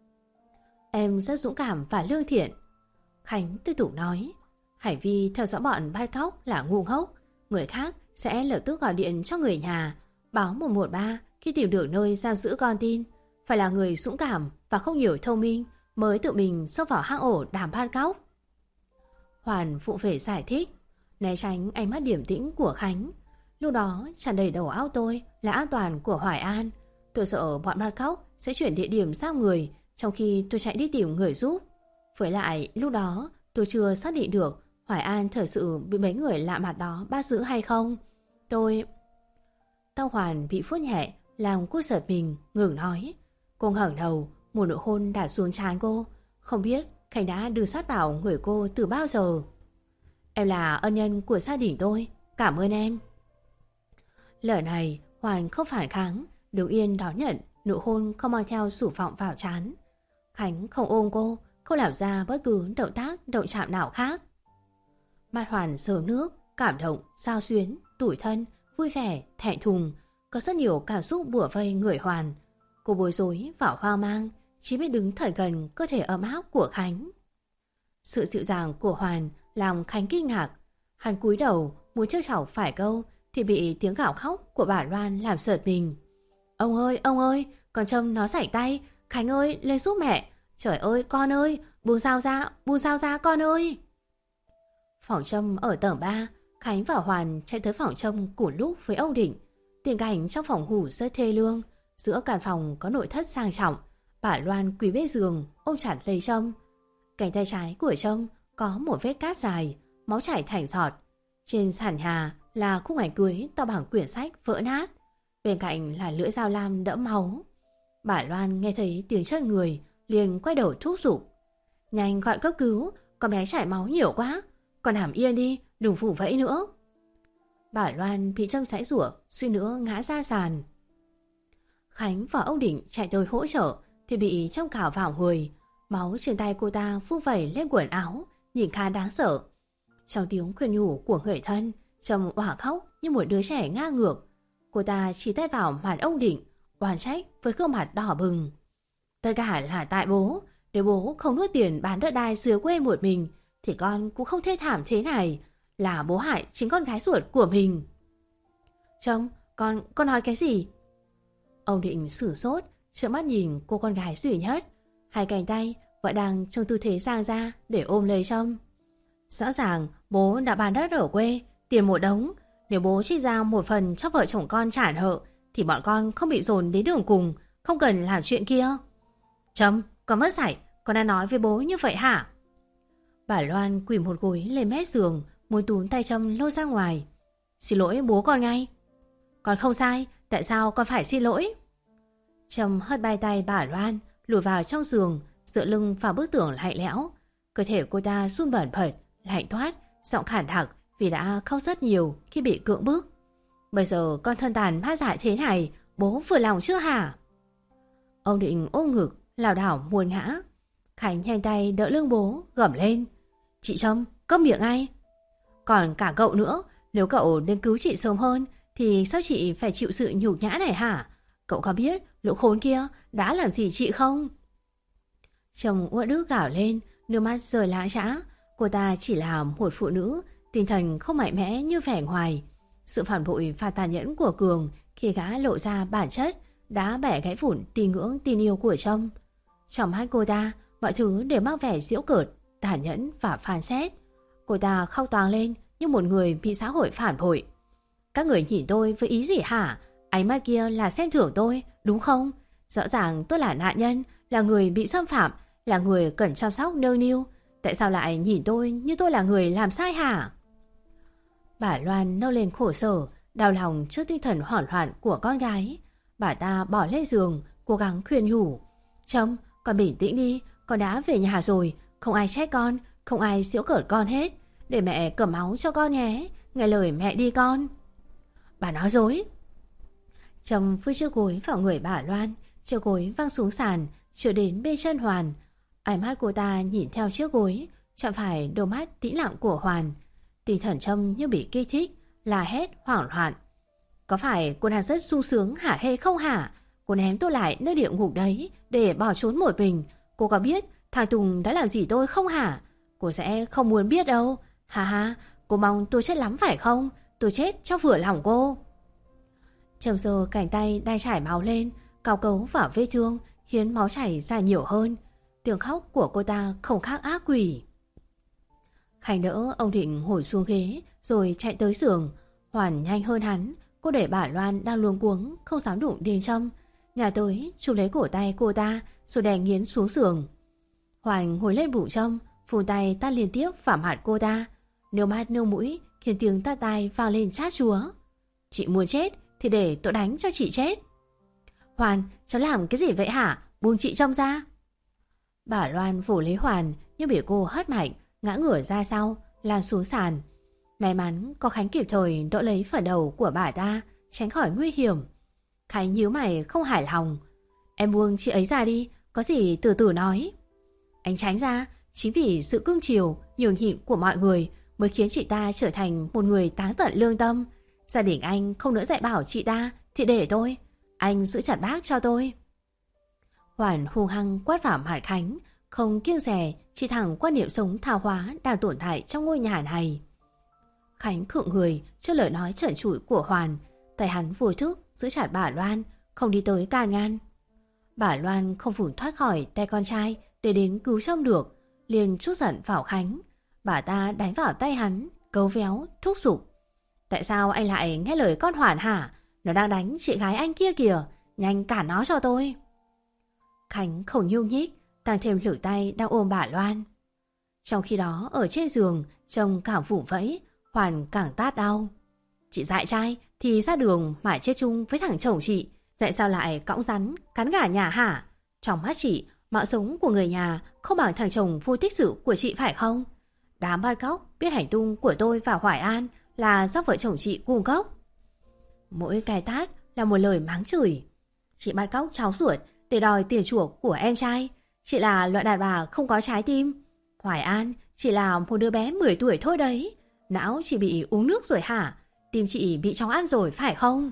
Em rất dũng cảm và lương thiện. Khánh tiếp tục nói, hành vi theo dõi bọn bắt cóc là ngu ngốc. Người khác sẽ lập tức gọi điện cho người nhà, báo một một ba khi tìm được nơi giam giữ con tin. Phải là người dũng cảm và không nhiều thông minh mới tự mình xông vào hang ổ đám bắt cóc. Hoàn phụ về giải thích, né tránh ánh mắt điềm tĩnh của Khánh. Lúc đó tràn đầy đầu óc tôi là an toàn của Hoài An. Tôi sợ bọn bắt cóc sẽ chuyển địa điểm sang người trong khi tôi chạy đi tìm người giúp. Với lại lúc đó tôi chưa xác định được Hoài An thật sự bị mấy người lạ mặt đó bắt giữ hay không. Tôi... Tao Hoàn bị phút nhẹ làm cô giật mình, ngừng nói. Cô ngẩng đầu, một nụ hôn đặt xuống trán cô. Không biết Khánh đã đưa sát vào người cô từ bao giờ. Em là ân nhân của gia đình tôi, cảm ơn em. Lời này Hoàn không phản kháng, đứng yên đón nhận nụ hôn không mang theo sủ vọng vào trán. Khánh không ôm cô, không làm ra bất cứ động tác động chạm nào khác. Mặt Hoàn sờ nước, cảm động, xao xuyến, tủi thân, vui vẻ, thẹn thùng, có rất nhiều cảm xúc bủa vây người Hoàn. Cô bối rối và hoang mang, chỉ biết đứng thật gần cơ thể ấm áp của Khánh. Sự dịu dàng của Hoàn làm Khánh kinh ngạc. Hắn cúi đầu muốn trêu chọc phải câu thì bị tiếng gào khóc của bà Loan làm sợt mình. Ông ơi, ông ơi, con Trâm nó rảnh tay, Khánh ơi, lên giúp mẹ. Trời ơi, con ơi, buông dao ra, buông dao ra con ơi. Phòng Trâm ở tầng ba, Khánh và Hoàn chạy tới phòng Trâm cùng lúc với ông Định. Tình cảnh trong phòng ngủ rất thê lương, giữa căn phòng có nội thất sang trọng. Bà Loan quỳ bên giường, ôm chặt lấy Trâm. Cánh tay trái của Trâm có một vết cát dài, máu chảy thành giọt. Trên sàn nhà là khung ảnh cưới to bằng quyển sách vỡ nát. Bên cạnh là lưỡi dao lam đẫm máu. Bà Loan nghe thấy tiếng chân người, liền quay đầu thúc giục. Nhanh gọi cấp cứu, con bé chảy máu nhiều quá. Con nằm yên đi, đừng phủ vẫy nữa. Bà Loan bị Trâm giãy giụa, suy nữa ngã ra sàn. Khánh và ông Định chạy tới hỗ trợ thì bị Trâm cào vào người. Máu trên tay cô ta phun vẩy lên quần áo, nhìn khá đáng sợ. Trong tiếng khuyên nhủ của người thân, Trâm òa khóc như một đứa trẻ ngang ngược. Cô ta chỉ tay vào mặt ông Định, oán trách với gương mặt đỏ bừng. Tất cả là tại bố. Nếu bố không nuốt tiền bán đất đai dưới quê một mình thì con cũng không thê thảm thế này. Là bố hại chính con gái ruột của mình. Trông, con, con nói cái gì? Ông Định sửng sốt, trợn mắt nhìn cô con gái duy nhất. Hai cánh tay vẫn đang trong tư thế giang ra để ôm lấy Trâm. Rõ ràng bố đã bán đất ở quê, tiền một đống. Nếu bố chỉ ra một phần cho vợ chồng con trả nợ thì bọn con không bị dồn đến đường cùng, không cần làm chuyện kia. Trâm, con mất dạy, con đã nói với bố như vậy hả? Bà Loan quỳ một gối lên mép giường, muốn túm tay Trâm lôi ra ngoài. Xin lỗi bố con ngay. Con không sai, tại sao con phải xin lỗi? Trâm hất bay tay bà Loan, lùi vào trong giường, dựa lưng vào bức tường lạnh lẽo. Cơ thể cô ta run bẩn bật, lạnh toát, giọng khản đặc vì đã khóc rất nhiều khi bị cưỡng bức. Bây giờ con thân tàn ma dại thế này, bố vừa lòng chưa hả? Ông Định ôm ngực, lảo đảo muốn ngã. Khánh nhanh tay đỡ lưng bố, gầm lên. Chị Trâm, câm miệng ngay. Còn cả cậu nữa, nếu cậu nên cứu chị sớm hơn thì sao chị phải chịu sự nhục nhã này hả? Cậu có biết lũ khốn kia đã làm gì chị không? Chồng uất ức gào lên, nước mắt rơi lã chã. Cô ta chỉ là một phụ nữ, tinh thần không mạnh mẽ như vẻ ngoài. Sự phản bội và tàn nhẫn của Cường khi gã lộ ra bản chất đã bẻ gãy vụn tín ngưỡng tin yêu của Trâm. Trong mắt cô ta, mọi thứ đều mang vẻ giễu cợt, tàn nhẫn và phán xét. Cô ta khóc toáng lên như một người bị xã hội phản bội. Các người nhìn tôi với ý gì hả? Ánh mắt kia là xem thưởng tôi, đúng không? Rõ ràng tôi là nạn nhân, là người bị xâm phạm, là người cần chăm sóc nâng niu. Tại sao lại nhìn tôi như tôi là người làm sai hả? Bà Loan nâu lên khổ sở, đau lòng trước tinh thần hoảng loạn của con gái. Bà ta bỏ lên giường, cố gắng khuyên nhủ. Trâm, con bình tĩnh đi, con đã về nhà rồi, không ai trách con, không ai giễu cợt con hết. Để mẹ cầm máu cho con nhé, nghe lời mẹ đi con. Bà nói dối. Trâm vươn chiếc gối vào người bà Loan, chiếc gối văng xuống sàn, trở đến bên chân Hoàn. Ánh mắt cô ta nhìn theo chiếc gối, chạm phải đôi mắt tĩnh lặng của Hoàn. Tinh thần Trâm như bị kích thích, la hét hoảng loạn. Có phải cô đang rất sung sướng hả hê không hả? Cô ném tôi lại nơi địa ngục đấy để bỏ trốn một mình. Cô có biết thằng Tùng đã làm gì tôi không hả? Cô sẽ không muốn biết đâu. Ha ha, cô mong tôi chết lắm phải không? Tôi chết cho vừa lòng cô. Trâm giơ cánh tay đang chảy máu lên, cào cấu vào vết thương khiến máu chảy ra nhiều hơn. Tiếng khóc của cô ta không khác ác quỷ. Khánh đỡ ông Định ngồi xuống ghế rồi chạy tới giường. Hoàn nhanh hơn hắn. Cô để bà Loan đang luống cuống không dám đụng đến Trâm. Nhà tới chụp lấy cổ tay cô ta rồi đè nghiến xuống giường. Hoàn ngồi lên bụng Trâm, phun tay tát liên tiếp vào mặt cô ta. Nước mắt nước mũi khiến tiếng tát tai vang lên chát chúa. Chị muốn chết thì để tôi đánh cho chị chết. Hoàn, cháu làm cái gì vậy hả? Buông chị Trâm ra. Bà Loan vỗ lấy Hoàn nhưng bị cô hất mạnh, ngã ngửa ra sau, lan xuống sàn. May mắn có Khánh kịp thời đỡ lấy phần đầu của bà ta, tránh khỏi nguy hiểm. Khánh nhíu mày không hài lòng. Em buông chị ấy ra đi, có gì từ từ nói. Anh tránh ra, chính vì sự cương chiều, nhường nhịn của mọi người mới khiến chị ta trở thành một người táng tận lương tâm. Gia đình anh không nỡ dạy bảo chị ta thì để tôi, anh giữ chặt bác cho tôi. Hoàn hung hăng quát vào mặt Khánh, không kiêng dè, chỉ thẳng quan niệm sống tha hóa đang tồn tại trong ngôi nhà này. Khánh khựng người trước lời nói trần trụi của Hoàn, tay hắn vô thức giữ chặt bà Loan, không đi tới can ngăn. Bà Loan không vùng thoát khỏi tay con trai để đến cứu Trâm được, liền trút giận vào Khánh. Bà ta đánh vào tay hắn, cấu véo, thúc giục. Tại sao anh lại nghe lời con Hoàn hả? Nó đang đánh chị gái anh kia kìa, nhanh cản nó cho tôi. Khánh không nhúc nhích, tăng thêm lực tay đang ôm bà Loan. Trong khi đó ở trên giường, trông càng phủ vẫy, Hoàn càng tát đau. Chị dại trai thì ra đường mà chết chung với thằng chồng chị, tại sao lại cõng rắn cắn gà nhà hả? Trong mắt chị, mạng sống của người nhà không bằng thằng chồng vô tích sự của chị phải không? Đám bắt cóc biết hành tung của tôi và Hoài An là do vợ chồng chị cung cấp. Mỗi cái tát là một lời mắng chửi. Chị bắt cóc cháu ruột để đòi tiền chuộc của em trai. Chị là loại đàn bà không có trái tim. Hoài An chỉ là một đứa bé mười tuổi thôi đấy. Não chị bị uống nước rồi hả? Tim chị bị chó ăn rồi phải không?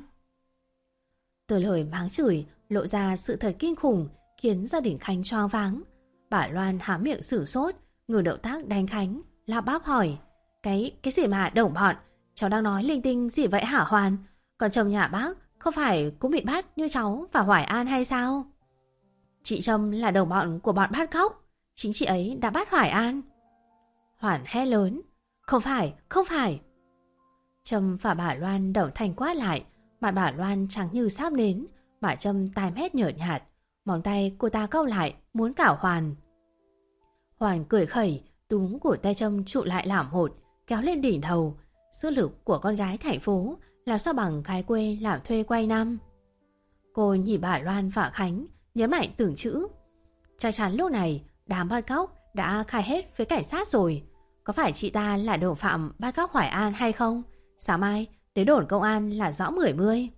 Từ lời mắng chửi lộ ra sự thật kinh khủng, khiến gia đình Khánh choáng váng. Bà Loan há miệng sửng sốt, ngừng động tác đánh Khánh, lắp bắp hỏi. Cái, cái gì mà đồng bọn? Cháu đang nói linh tinh gì vậy hả Hoàn? Còn chồng nhà bác không phải cũng bị bắt như cháu và Hoài An hay sao? Chị Trâm là đồng bọn của bọn bắt cóc. Chính chị ấy đã bắt Hoài An. Hoàn hét lớn. Không phải, không phải. Trâm và bà Loan đầu thành quát lại. Mặt bà Loan trắng như sáp nến, bà Trâm tai mét nhợt nhạt. Móng tay cô ta cau lại muốn cào Hoàn. Hoàn cười khẩy, túm cổ tay Trâm trụ lại làm một, kéo lên đỉnh đầu. Sức lực của con gái thành phố làm sao bằng gái quê làm thuê quay năm. Cô nhìn bà Loan và Khánh, nhớ mạnh từng chữ. Chắc chắn lúc này đám bắt cóc đã khai hết với cảnh sát rồi. Có phải chị ta là đồng phạm bắt cóc Hoài An hay không? Sáng mai đến đồn công an là rõ mười mươi.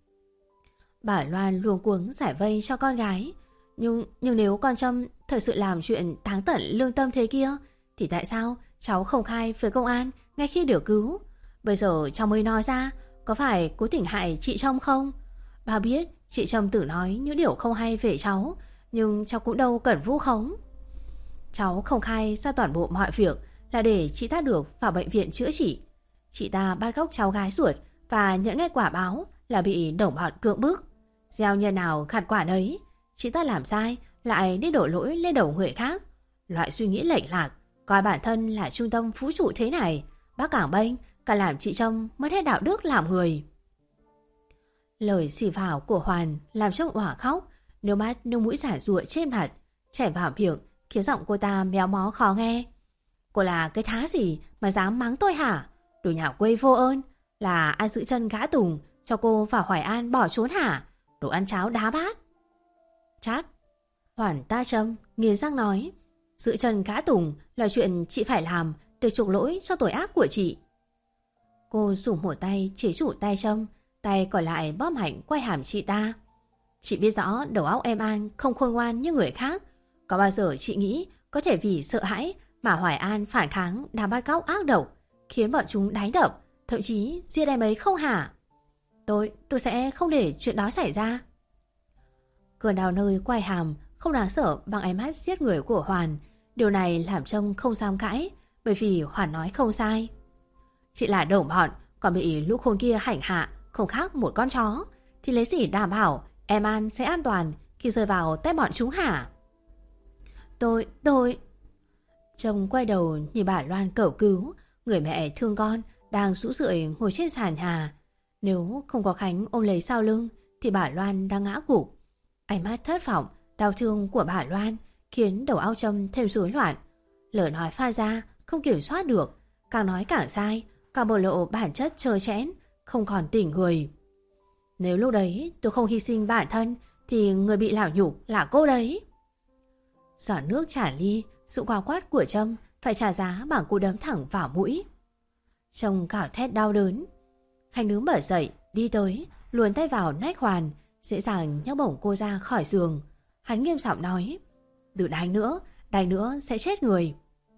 Bà Loan luống cuống giải vây cho con gái. Nhưng nhưng nếu con Trâm thật sự làm chuyện táng tận lương tâm thế kia, thì tại sao cháu không khai với công an ngay khi được cứu. Bây giờ cháu mới nói ra, có phải cố tình hại chị Trâm không? Bà biết chị Trâm tự nói những điều không hay về cháu, nhưng cháu cũng đâu cần vu khống. Cháu không khai ra toàn bộ mọi việc là để chị ta được vào bệnh viện chữa trị. Chị ta bắt cóc cháu gái ruột và nhận ngay quả báo là bị đồng bọn cưỡng bức. Gieo nhân nào gặt quả đấy. Chị ta làm sai lại đi đổ lỗi lên đầu người khác. Loại suy nghĩ lệch lạc, coi bản thân là trung tâm vũ trụ thế này, bác càng bênh, cả làm chị Trâm mất hết đạo đức làm người. Lời xì vào của Hoàn làm Trâm òa khóc, nước mắt nước mũi giản giụa trên mặt, chảy vào miệng khiến giọng cô ta méo mó khó nghe. Cô là cái thá gì mà dám mắng tôi hả? Đồ nhà quê vô ơn, là ai giữ chân gã Tùng cho cô và Hoài An bỏ trốn hả? Đồ ăn cháo đá bát. Chát. Hoàn ta Trâm nghiến răng nói, giữ chân gã Tùng là chuyện chị phải làm để chuộc lỗi cho tội ác của chị. Cô dùng một tay chế trụ tay Trâm, tay còn lại bóp mạnh quay hàm chị ta. Chị biết rõ đầu óc em An không khôn ngoan như người khác. Có bao giờ chị nghĩ có thể vì sợ hãi mà Hoài An phản kháng đám bắt cóc ác độc, khiến bọn chúng đánh đập, thậm chí giết em ấy không hả? Tôi, tôi sẽ không để chuyện đó xảy ra. Cơn đau nơi quay hàm không đáng sợ bằng ánh mắt giết người của Hoàn. Điều này làm Trâm không dám cãi, bởi vì Hoàn nói không sai. Chị là đồng bọn, còn bị lũ khốn kia hành hạ không khác một con chó, thì lấy gì đảm bảo em An sẽ an toàn khi rơi vào tay bọn chúng hả? Tôi, tôi... Trâm quay đầu nhìn bà Loan cầu cứu, người mẹ thương con đang rũ rượi ngồi trên sàn nhà. Nếu không có Khánh ôm lấy sau lưng thì bà Loan đang ngã gục. Ánh mắt thất vọng, đau thương của bà Loan khiến đầu óc Trâm thêm rối loạn. Lời nói pha ra không kiểm soát được, càng nói càng sai, càng bộc lộ bản chất trơ trẽn, không còn tỉnh người. Nếu lúc đấy tôi không hy sinh bản thân thì người bị lão nhục là cô đấy. Giọt nước trả ly, sự quào quát của Trâm phải trả giá bằng cú đấm thẳng vào mũi. Trông gào thét đau đớn. Khánh đứng bật dậy, đi tới, luồn tay vào nách Hoàn, dễ dàng nhấc bổng cô ra khỏi giường. Hắn nghiêm giọng nói, đừng đánh nữa, đánh nữa sẽ chết người.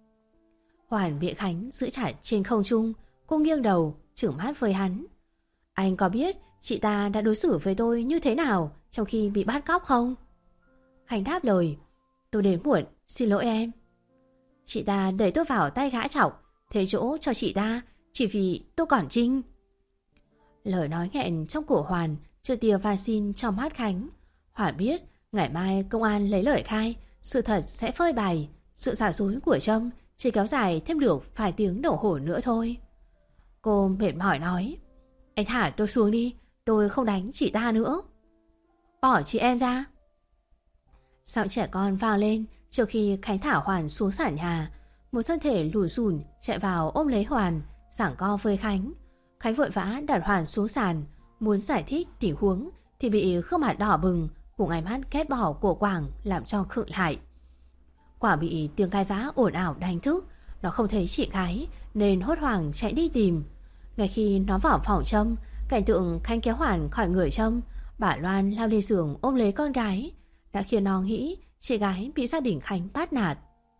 Hoàn bị Khánh giữ chặt trên không trung, cô nghiêng đầu, trừng mắt với hắn. Anh có biết chị ta đã đối xử với tôi như thế nào trong khi bị bắt cóc không? Khánh đáp lời, tôi đến muộn, xin lỗi em. Chị ta đẩy tôi vào tay gã chọc, thế chỗ cho chị ta chỉ vì tôi còn Trinh. Lời nói nghẹn trong cổ Hoàn chưa tia van xin trong mắt Khánh. Hoàn biết ngày mai công an lấy lời khai, sự thật sẽ phơi bày. Sự giả dối của Trâm chỉ kéo dài thêm được vài tiếng đồng hồ nữa thôi. Cô mệt mỏi nói, anh thả tôi xuống đi, tôi không đánh chị ta nữa. Bỏ chị em ra. Giọng trẻ con vang lên trước khi Khánh thả Hoàn xuống sàn nhà. Một thân thể lùn rùn chạy vào ôm lấy Hoàn, giảng co với Khánh. Khánh vội vã đặt Hoàn xuống sàn, muốn giải thích tình huống thì bị gương mặt đỏ bừng cùng ánh mắt ghét bỏ của Quảng làm cho khựng lại. Quả bị tiếng gai vã ồn ào đánh thức, nó không thấy chị gái nên hốt hoảng chạy đi tìm. Ngay khi nó vào phòng Trâm, cảnh tượng Khánh kéo Hoàn khỏi người Trâm, bà Loan lao lên giường ôm lấy con gái, đã khiến nó nghĩ chị gái bị gia đình Khánh bắt nạt.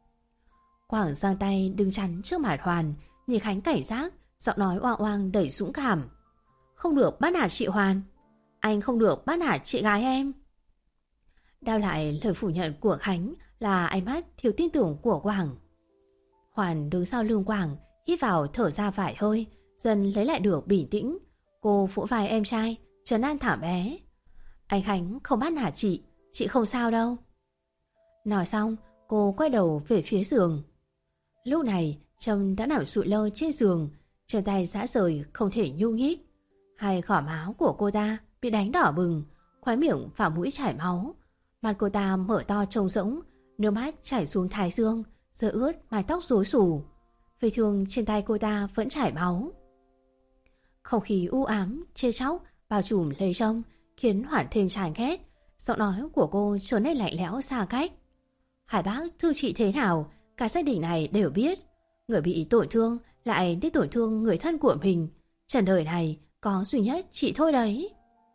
Quảng giang tay đứng chắn trước mặt Hoàn, nhìn Khánh cảnh giác, giọng nói oang oang đầy dũng cảm. Không được bắt nạt chị Hoàn, anh không được bắt nạt chị gái em. Đao lại lời phủ nhận của Khánh là ánh mắt thiếu tin tưởng của Quảng. Hoàn đứng sau lưng Quảng, hít vào thở ra vài hơi, dần lấy lại được bình tĩnh. Cô vỗ vai em trai, trấn an thảm bé. Anh Khánh không bắt nạt chị, chị không sao đâu. Nói xong, cô quay đầu về phía giường. Lúc này, Trâm đã nằm sụi lơ trên giường, chân tay rã rời không thể nhúc nhích. Hai gò má của cô ta bị đánh đỏ bừng, khóe miệng và mũi chảy máu. Mặt cô ta mở to trông rỗng, nước mắt chảy xuống thái dương, rơi ướt mái tóc rối xù. Vết thương trên tay cô ta vẫn chảy máu. Không khí u ám, chê chóc bao trùm lấy Trâm, khiến Hoàn thêm chán ghét. Giọng nói của cô trở nên lạnh lẽo xa cách. Hải bác thương chị thế nào, cả gia đình này đều biết. Người bị tổn thương lại đi tổn thương người thân của mình. Trần đời này có duy nhất chị thôi đấy.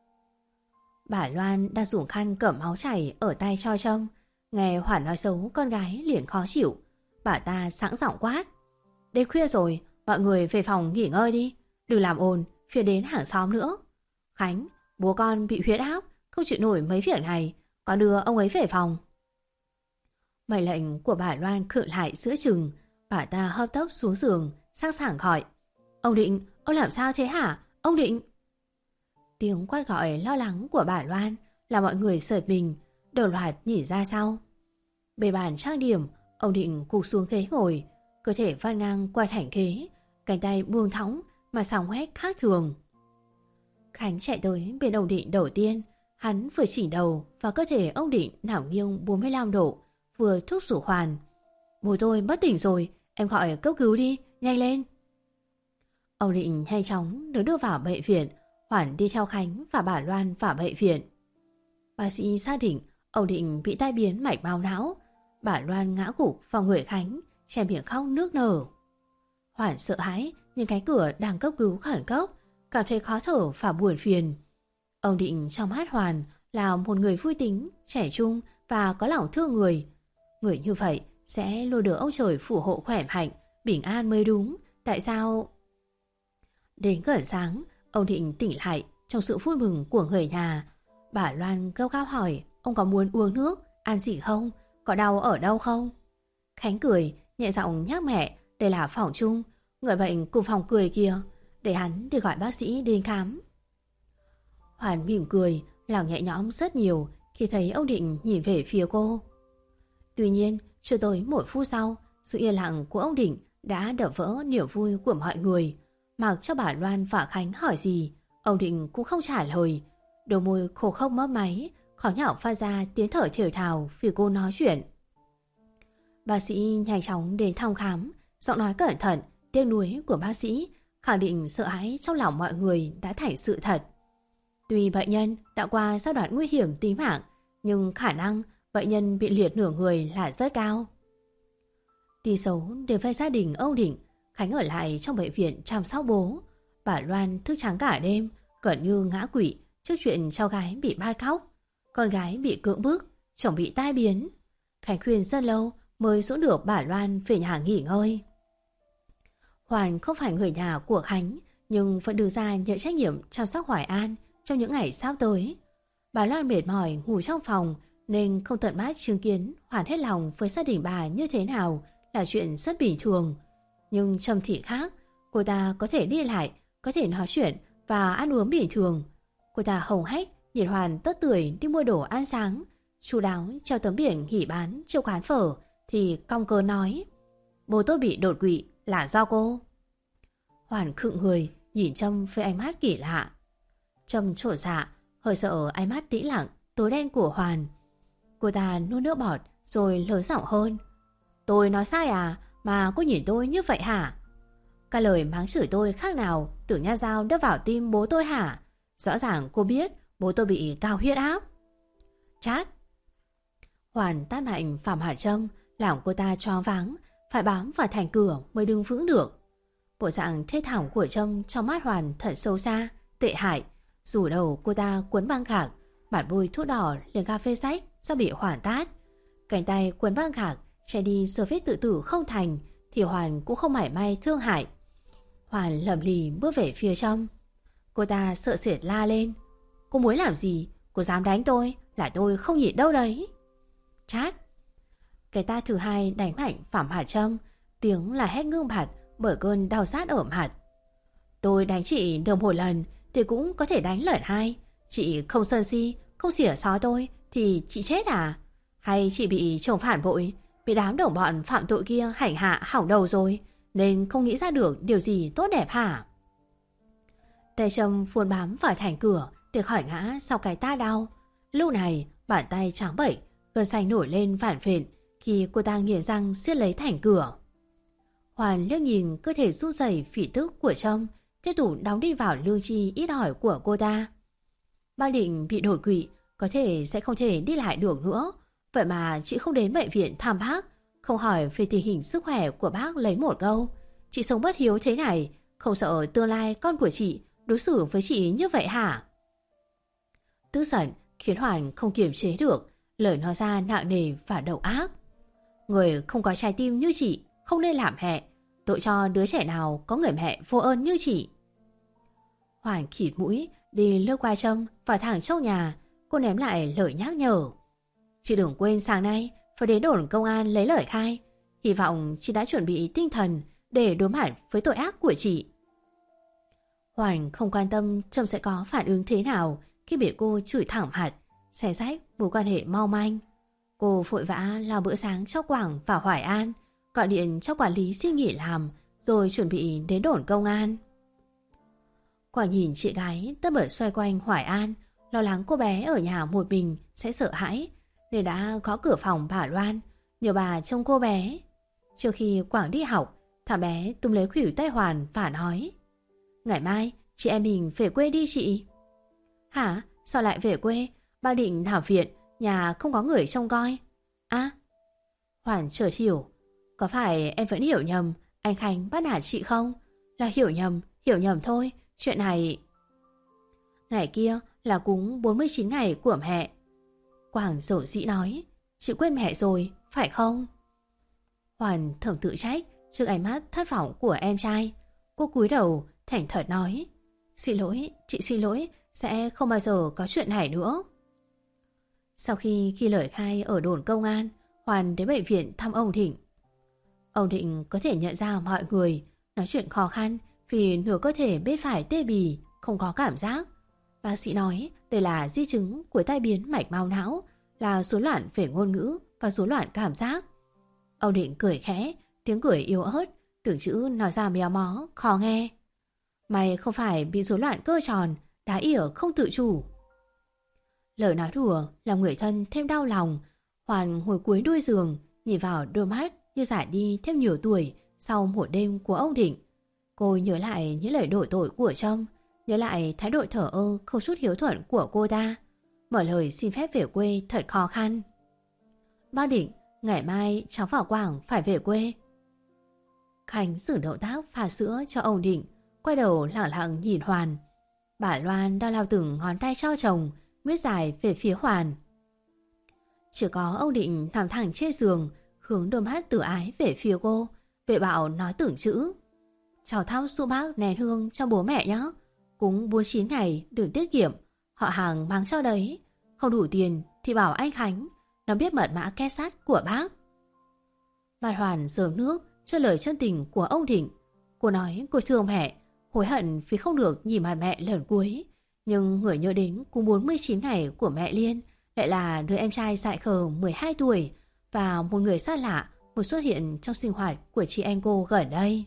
Bà Loan đang dùng khăn cẩm máu chảy ở tay cho Trâm. Nghe Hoàn nói xấu con gái liền khó chịu. Bà ta sẵn giọng quát, Đêm khuya rồi, mọi người về phòng nghỉ ngơi đi. Đừng làm ồn, phiền đến hàng xóm nữa. Khánh, bố con bị huyết áp, không chịu nổi mấy việc này. Con đưa ông ấy về phòng. Mệnh lệnh của bà Loan khựng lại giữa chừng. Bà ta hấp tốc xuống giường, sang sảng gọi. Ông Định, ông làm sao thế hả? Ông Định. Tiếng quát gọi lo lắng của bà Loan là mọi người sợt mình, đồng loạt nhìn ra sau. Bề bàn trang điểm, ông Định cụp xuống ghế ngồi, cơ thể van ngang qua thành ghế, cánh tay buông thõng mà sóng hét khác thường. Khánh chạy tới bên ông Định đầu tiên, hắn vừa chỉnh đầu và cơ thể ông Định nằm nghiêng bốn mươi lăm độ, vừa thúc giục Hoàn. Bố tôi bất tỉnh rồi, em gọi cấp cứu đi, nhanh lên. Ông Định nhanh chóng được đưa vào bệnh viện, Hoàn đi theo Khánh và bà Loan vào bệnh viện. Bác sĩ xác định ông Định bị tai biến mạch máu não. Bà Loan ngã gục vào người Khánh, che miệng khóc nước nở. Hoàn sợ hãi nhìn cánh cửa đang cấp cứu khẩn cấp, cảm thấy khó thở và buồn phiền. Ông Định trong mắt Hoàn là một người vui tính, trẻ trung và có lòng thương người. Người như vậy sẽ luôn được ông trời phù hộ khỏe mạnh, bình an mới đúng. Tại sao? Đến gần sáng, ông Định tỉnh lại trong sự vui mừng của người nhà. Bà Loan gấp gáp hỏi ông có muốn uống nước, ăn gì không, có đau ở đâu không. Khánh cười, nhẹ giọng nhắc mẹ đây là phòng chung, người bệnh cùng phòng cười kìa, để hắn đi gọi bác sĩ đến khám. Hoàn mỉm cười, lòng nhẹ nhõm rất nhiều khi thấy ông Định nhìn về phía cô. Tuy nhiên, chưa tới một phút sau, sự yên lặng của ông Định đã đập vỡ niềm vui của mọi người. Mặc cho bà Loan và Khánh hỏi gì, ông Định cũng không trả lời. Đôi môi khô khốc mấp máy, khó nhọc pha ra tiếng thở thều thào vì cô nói chuyện. Bác sĩ nhanh chóng đến thăm khám, giọng nói cẩn thận, tiếc nuối của bác sĩ khẳng định sợ hãi trong lòng mọi người đã thành sự thật. Tuy bệnh nhân đã qua giai đoạn nguy hiểm tính mạng, nhưng khả năng bệnh nhân bị liệt nửa người là rất cao. Tin xấu đến với gia đình ông Định, Khánh ở lại trong bệnh viện chăm sóc bố. Bà Loan thức trắng cả đêm, gần như ngã quỵ trước chuyện cháu gái bị bắt cóc, con gái bị cưỡng bức, chồng bị tai biến. Khánh khuyên rất lâu mới dỗ được bà Loan về nhà nghỉ ngơi. Hoàn không phải người nhà của Khánh, nhưng vẫn đưa ra nhận trách nhiệm chăm sóc Hoài An trong những ngày sắp tới. Bà Loan mệt mỏi ngủ trong phòng nên không tận mắt chứng kiến Hoàn hết lòng với gia đình bà như thế nào là chuyện rất bình thường. Nhưng Trâm Thị khác, cô ta có thể đi lại, có thể nói chuyện và ăn uống bình thường. Cô ta hồng hách nhìn Hoàn tất tưởi đi mua đồ ăn sáng, chu đáo treo tấm biển nghỉ bán trong quán phở thì cong cớ nói: bố tôi bị đột quỵ là do cô. Hoàn khựng người nhìn Trâm với ánh mắt kỳ lạ. Trâm trột dạ, hơi sợ ánh mắt tĩnh lặng tối đen của Hoàn. Cô ta nuốt nước bọt rồi lớn giọng hơn: tôi nói sai à mà cô nhìn tôi như vậy hả? Cả lời mắng chửi tôi khác nào tưởng nha dao đâm vào tim bố tôi hả? Rõ ràng cô biết bố tôi bị cao huyết áp. Chát. Hoàn tát mạnh Phạm Hà Trâm làm cô ta choáng váng, phải bám vào thành cửa mới đứng vững được. Bộ dạng thê thảm của Trâm trong mắt Hoàn thật sâu xa, tệ hại. Dù đầu cô ta cuốn băng gạc, bản bôi thuốc đỏ lên cà phê sách do bị Hoàn tát. Cánh tay cuốn băng gạc che đi giờ vết tự tử không thành thì Hoàn cũng không mảy may thương hại. Hoàn lầm lì bước về phía trong. Cô ta sợ sệt la lên: cô muốn làm gì? Cô dám đánh tôi là tôi không nhịn đâu đấy. Chát. Cái ta thứ hai đánh mạnh Phạm Hà Trâm, tiếng là hét ngưng bặt bởi cơn đau rát ở mặt. Tôi đánh chị được một lần thì cũng có thể đánh lần hai. Chị không sân si, không xỉa xó tôi thì chị chết à? Hay chị bị chồng phản bội, bị đám đồng bọn phạm tội kia hành hạ hỏng đầu rồi nên không nghĩ ra được điều gì tốt đẹp hả? Tay Trâm phun bám vào thành cửa để khỏi ngã sau cái tá đau. Lúc này bàn tay trắng bệch, gân xanh nổi lên phản phện khi cô ta nghiến răng siết lấy thành cửa. Hoàn liếc nhìn cơ thể run rẩy phỉ tức của Trâm, tiếp tục đóng đi vào lương chi ít ỏi của cô ta. Bác Định bị đột quỵ, có thể sẽ không thể đi lại được nữa. Vậy mà chị không đến bệnh viện thăm bác, không hỏi về tình hình sức khỏe của bác lấy một câu: chị sống bất hiếu thế này, không sợ tương lai con của chị đối xử với chị như vậy hả? Tức giận khiến Hoàn không kiềm chế được, lời nói ra nặng nề và độc ác. Người không có trái tim như chị không nên làm mẹ, tội cho đứa trẻ nào có người mẹ vô ơn như chị. Hoàn khịt mũi, đi lướt qua Trâm vào thẳng trong nhà. Cô ném lại lời nhắc nhở. Chị đừng quên sáng nay phải đến đồn công an lấy lời khai. Hy vọng chị đã chuẩn bị tinh thần để đối mặt với tội ác của chị. Hoàn không quan tâm Trâm sẽ có phản ứng thế nào khi bị cô chửi thẳng mặt, xé rách mối quan hệ mau manh. Cô vội vã làm bữa sáng cho Quảng và Hoài An, gọi điện cho quản lý xin nghỉ làm, rồi chuẩn bị đến đồn công an. Quảng nhìn chị gái tất bật xoay quanh Hoài An, lo lắng cô bé ở nhà một mình sẽ sợ hãi, nên đã gõ cửa phòng bà Loan, nhờ bà trông cô bé. Trước khi Quảng đi học, thằng bé túm lấy khuỷu tay Hoàn và nói: Ngày mai chị em mình về quê đi chị. Hả? Sao lại về quê? Ba định nằm viện, nhà không có người trông coi. À? Hoàn chợt hiểu. Có phải em vẫn hiểu nhầm anh Khánh bắt nạt chị không? Là hiểu nhầm, hiểu nhầm thôi. Chuyện này... Ngày kia là cúng bốn mươi chín ngày của mẹ. Quảng dỗ dĩ nói: Chị quên mẹ rồi, phải không? Hoàn thầm tự trách trước ánh mắt thất vọng của em trai. Cô cúi đầu thành thật nói: Xin lỗi, chị xin lỗi, sẽ không bao giờ có chuyện này nữa. Sau khi ghi lời khai ở đồn công an, Hoàn đến bệnh viện thăm ông Thịnh. Ông Thịnh có thể nhận ra mọi người, nói chuyện khó khăn vì nửa cơ thể bên phải tê bì, không có cảm giác. Bác sĩ nói đây là di chứng của tai biến mạch máu não, là rối loạn về ngôn ngữ và rối loạn cảm giác. Ông Thịnh cười khẽ, tiếng cười yếu ớt, tưởng chữ nói ra méo mó, khó nghe. Mày không phải bị rối loạn cơ tròn, đá ỉa không tự chủ. Lời nói đùa làm người thân thêm đau lòng. Hoàn ngồi cuối đuôi giường, nhìn vào đôi mắt như giải đi thêm nhiều tuổi sau một đêm của ông Thịnh. Cô nhớ lại những lời đổ tội của Trâm, nhớ lại thái độ thờ ơ không chút hiếu thuận của cô ta. Mở lời xin phép về quê thật khó khăn. Bác Định, ngày mai cháu và Quảng phải về quê. Khánh dừng động tác pha sữa cho ông Định, quay đầu lẳng lặng nhìn Hoàn. Bà Loan đang lao từng ngón tay cho chồng, miết dài về phía Hoàn. Chỉ có ông Định nằm thẳng trên giường, hướng đôi mắt tự ái về phía cô. Vệ Bảo nói tưởng chữ: Cháu thăm su bác nén hương cho bố mẹ nhé. Cúng bốn mươi chín ngày đừng tiết kiệm, họ hàng mang cho đấy. Không đủ tiền thì bảo anh Khánh, nó biết mật mã két sắt của bác. Mặt Hoàn rơm nước cho lời chân tình của ông Thịnh. Cô nói cô thương mẹ, hối hận vì không được nhìn mặt mẹ lần cuối. Nhưng người nhớ đến cúng bốn mươi chín ngày của mẹ Liên lại là đứa em trai dại khờ mười hai tuổi và một người xa lạ vừa xuất hiện trong sinh hoạt của chị em cô gần đây.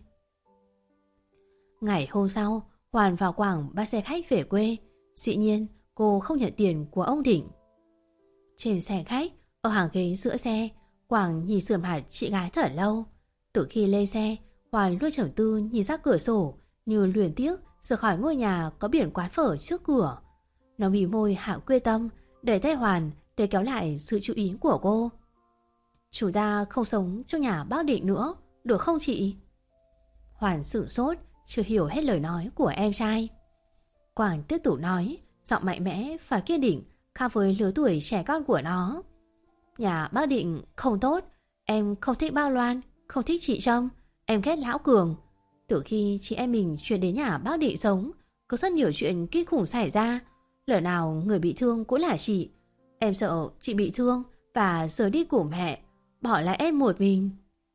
Ngày hôm sau, Hoàn và Quảng bắt xe khách về quê. Dĩ nhiên cô không nhận tiền của ông Thịnh. Trên xe khách, ở hàng ghế giữa xe, Quảng nhìn sườn mặt chị gái thật lâu. Từ khi lên xe, Hoàn luôn trầm tư nhìn ra cửa sổ, như luyến tiếc rời khỏi ngôi nhà có biển quán phở trước cửa. Nó mí môi hạ quyết tâm, đẩy tay Hoàn để kéo lại sự chú ý của cô. Chúng ta không sống trong nhà bác Định nữa, được không chị? Hoàn sửng sốt, chưa hiểu hết lời nói của em trai. Quảng tiếp tục nói, giọng mạnh mẽ và kiên định khác với lứa tuổi trẻ con của nó. Nhà bác Định không tốt, em không thích bác Loan, không thích chị Trâm, em ghét lão Cường. Từ khi chị em mình chuyển đến nhà bác Định sống, có rất nhiều chuyện kinh khủng xảy ra. Lần nào người bị thương cũng là chị. Em sợ chị bị thương và rời đi cùng mẹ, bỏ lại em một mình.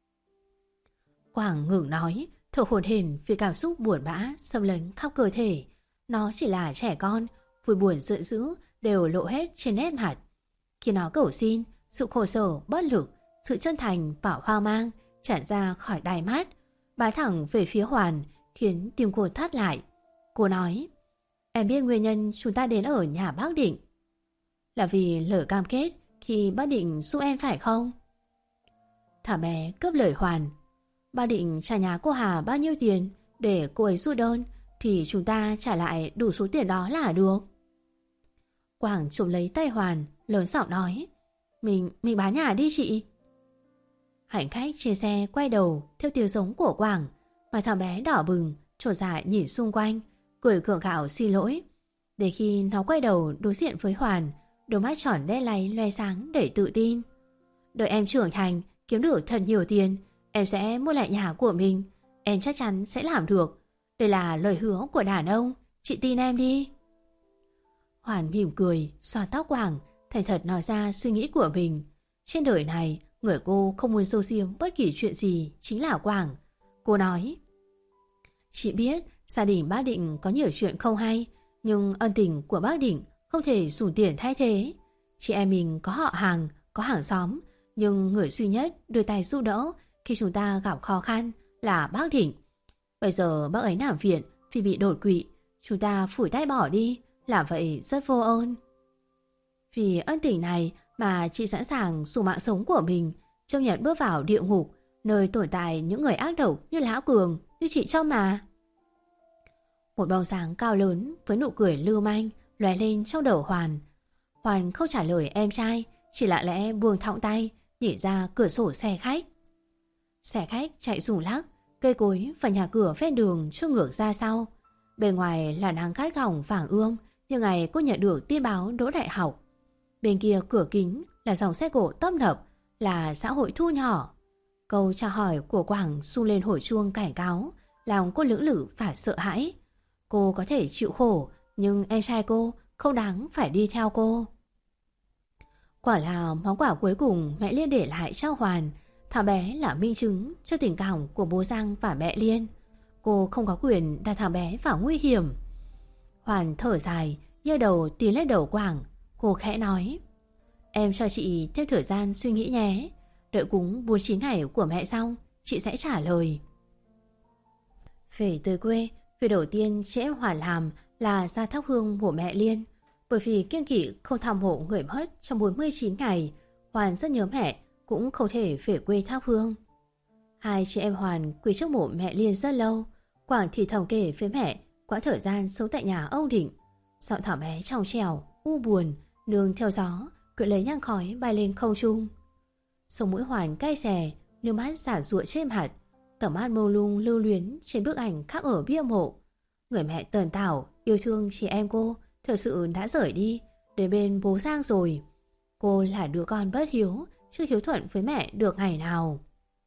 Quảng ngừng nói, thở hổn hển vì cảm xúc buồn bã xâm lấn khắp cơ thể. Nó chỉ là trẻ con, vui buồn giận dữ đều lộ hết trên nét mặt. Khi nó cầu xin, sự khổ sở, bất lực, sự chân thành và hoang mang tràn ra khỏi đáy mắt, bái thẳng về phía Hoàn, khiến tim cô thắt lại. Cô nói, em biết nguyên nhân chúng ta đến ở nhà bác Định là vì lời cam kết khi bác Định giúp em phải không? Thả bé cướp lời Hoàn. Bác Định trả nhà cô Hà bao nhiêu tiền để cô ấy rút đơn thì chúng ta trả lại đủ số tiền đó là được. Quảng chụp lấy tay Hoàn, lớn giọng nói, Mình, mình bán nhà đi chị. Hành khách trên xe quay đầu theo tiếng giống của Quảng, mà thằng bé đỏ bừng, trột dạ nhìn xung quanh, cười gượng gạo xin lỗi. Để khi nó quay đầu đối diện với Hoàn, đôi mắt tròn đen láy loe sáng đầy tự tin. Đợi em trưởng thành, kiếm được thật nhiều tiền, em sẽ mua lại nhà của mình. Em chắc chắn sẽ làm được. Đây là lời hứa của đàn ông, chị tin em đi. Hoàn mỉm cười, xoa tóc Quảng, thành thật nói ra suy nghĩ của mình. Trên đời này, người cô không muốn giấu giếm bất kỳ chuyện gì chính là Quảng. Cô nói: Chị biết gia đình bác Định có nhiều chuyện không hay, nhưng ân tình của bác Định không thể dùng tiền thay thế. Chị em mình có họ hàng, có hàng xóm, nhưng người duy nhất đưa tay giúp đỡ khi chúng ta gặp khó khăn là bác Định. Bây giờ bác ấy nằm viện vì bị đột quỵ, chúng ta phủi tay bỏ đi, làm vậy rất vô ơn. Vì ân tình này mà chị sẵn sàng dùng mạng sống của mình, chấp nhận bước vào địa ngục, nơi tồn tại những người ác độc như Lão Cường, như chị Trâm mà. Một bóng sáng cao lớn với nụ cười lưu manh lóe lên trong đầu Hoàn. Hoàn không trả lời em trai, chỉ lặng lẽ buông thõng tay nhìn ra cửa sổ xe khách. Xe khách chạy rùng lắc, cây cối và nhà cửa ven đường trôi ngược ra sau. Bên ngoài là nắng gắt gỏng vàng ươm như ngày cô nhận được tin báo đỗ đại học. Bên kia cửa kính là dòng xe cộ tấp nập, là xã hội thu nhỏ. Câu chào hỏi của Quảng xung lên hồi chuông cảnh cáo, làm cô lưỡng lự và sợ hãi. Cô có thể chịu khổ, nhưng em trai cô không đáng phải đi theo cô. Quả là món quà cuối cùng mẹ Liên để lại cho Hoàn. Thằng bé là minh chứng cho tình cảm của bố Giang và mẹ Liên. Cô không có quyền đặt thằng bé vào nguy hiểm. Hoàn thở dài, giơ đầu tì lên đầu Quảng. Cô khẽ nói: Em cho chị thêm thời gian suy nghĩ nhé. Đợi cúng bốn mươi chín ngày của mẹ xong, chị sẽ trả lời. Về tới quê, việc đầu tiên chị em Hoàn làm là ra thắp hương mộ mẹ Liên. Bởi vì kiêng kỵ không thăm mộ người mất trong bốn mươi chín ngày, Hoàn rất nhớ mẹ, cũng không thể về quê thắp hương. Hai chị em Hoàn quỳ trước mộ mẹ Liên rất lâu. Quảng thì thầm kể với mẹ quãng thời gian sống tại nhà ông Định. Giọng thỏ bé trong trẻo, u buồn, nương theo gió, cưỡi lấy nhang khói bay lên không trung. Sống mũi Hoàn cay xè, nước mắt giản giụa trên mặt, tầm mắt mông lung lưu luyến trên bức ảnh khắc ở bia mộ. Người mẹ tần tảo yêu thương chị em cô thật sự đã rời đi, đến bên bố Giang rồi. Cô là đứa con bất hiếu, chưa hiếu thuận với mẹ được ngày nào.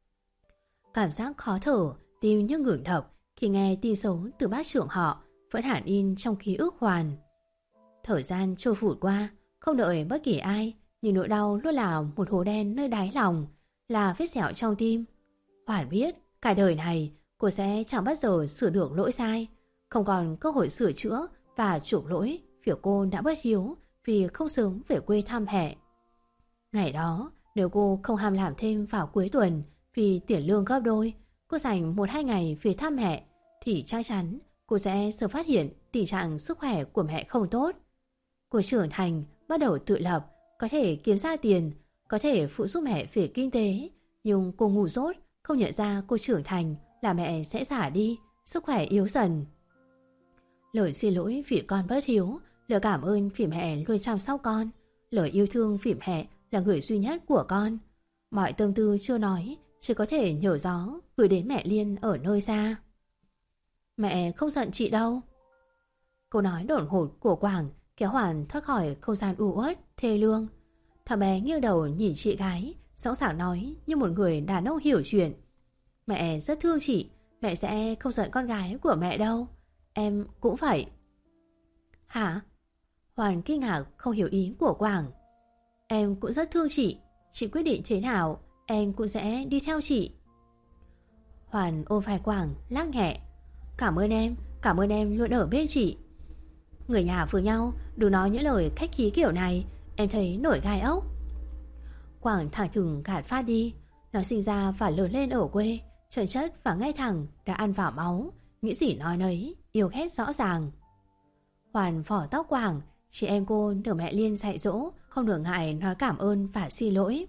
Cảm giác khó thở, tim như ngừng đập khi nghe tin xấu từ bác trưởng họ vẫn hẳn in trong ký ức Hoàn. Thời gian trôi vụt qua, không đợi bất kỳ ai, nhưng nỗi đau luôn là một hố đen nơi đáy lòng, là vết sẹo trong tim. Hoàn biết cả đời này cô sẽ chẳng bao giờ sửa được lỗi sai, không còn cơ hội sửa chữa và chuộc lỗi việc cô đã bất hiếu vì không sớm về quê thăm mẹ. Ngày đó, nếu cô không ham làm thêm vào cuối tuần vì tiền lương gấp đôi, cô dành một hai ngày về thăm mẹ, thì chắc chắn cô sẽ sớm phát hiện tình trạng sức khỏe của mẹ không tốt. Cô trưởng thành, bắt đầu tự lập, có thể kiếm ra tiền, có thể phụ giúp mẹ về kinh tế, nhưng cô ngu dốt không nhận ra cô trưởng thành là mẹ sẽ già đi, sức khỏe yếu dần. Lời xin lỗi vì con bất hiếu, lời cảm ơn vì mẹ luôn chăm sóc con, lời yêu thương vì mẹ là người duy nhất của con. Mọi tâm tư chưa nói, chỉ có thể nhờ gió gửi đến mẹ Liên ở nơi xa. Mẹ không giận chị đâu. Câu nói đột ngột của Quảng kéo Hoàn thoát khỏi không gian u uất, thê lương. Thằng bé nghiêng đầu nhìn chị gái, sẵn sàng nói như một người đàn ông hiểu chuyện. Mẹ rất thương chị, mẹ sẽ không giận con gái của mẹ đâu. Em cũng vậy. Hả? Hoàn kinh ngạc không hiểu ý của Quảng. Em cũng rất thương chị, chị quyết định thế nào em cũng sẽ đi theo chị. Hoàn ôm vai Quảng lắc nhẹ. Cảm ơn em, cảm ơn em luôn ở bên chị. Người nhà với nhau đừng nói những lời khách khí kiểu này, em thấy nổi gai ốc. Quảng thẳng thừng gạt phát đi. Nó sinh ra và lớn lên ở quê, trần chất và ngay thẳng đã ăn vào máu, nghĩ gì nói nấy, yêu ghét rõ ràng. Hoàn vỏ tóc Quảng, chị em cô được mẹ Liên dạy dỗ, không được ngại nói cảm ơn và xin lỗi.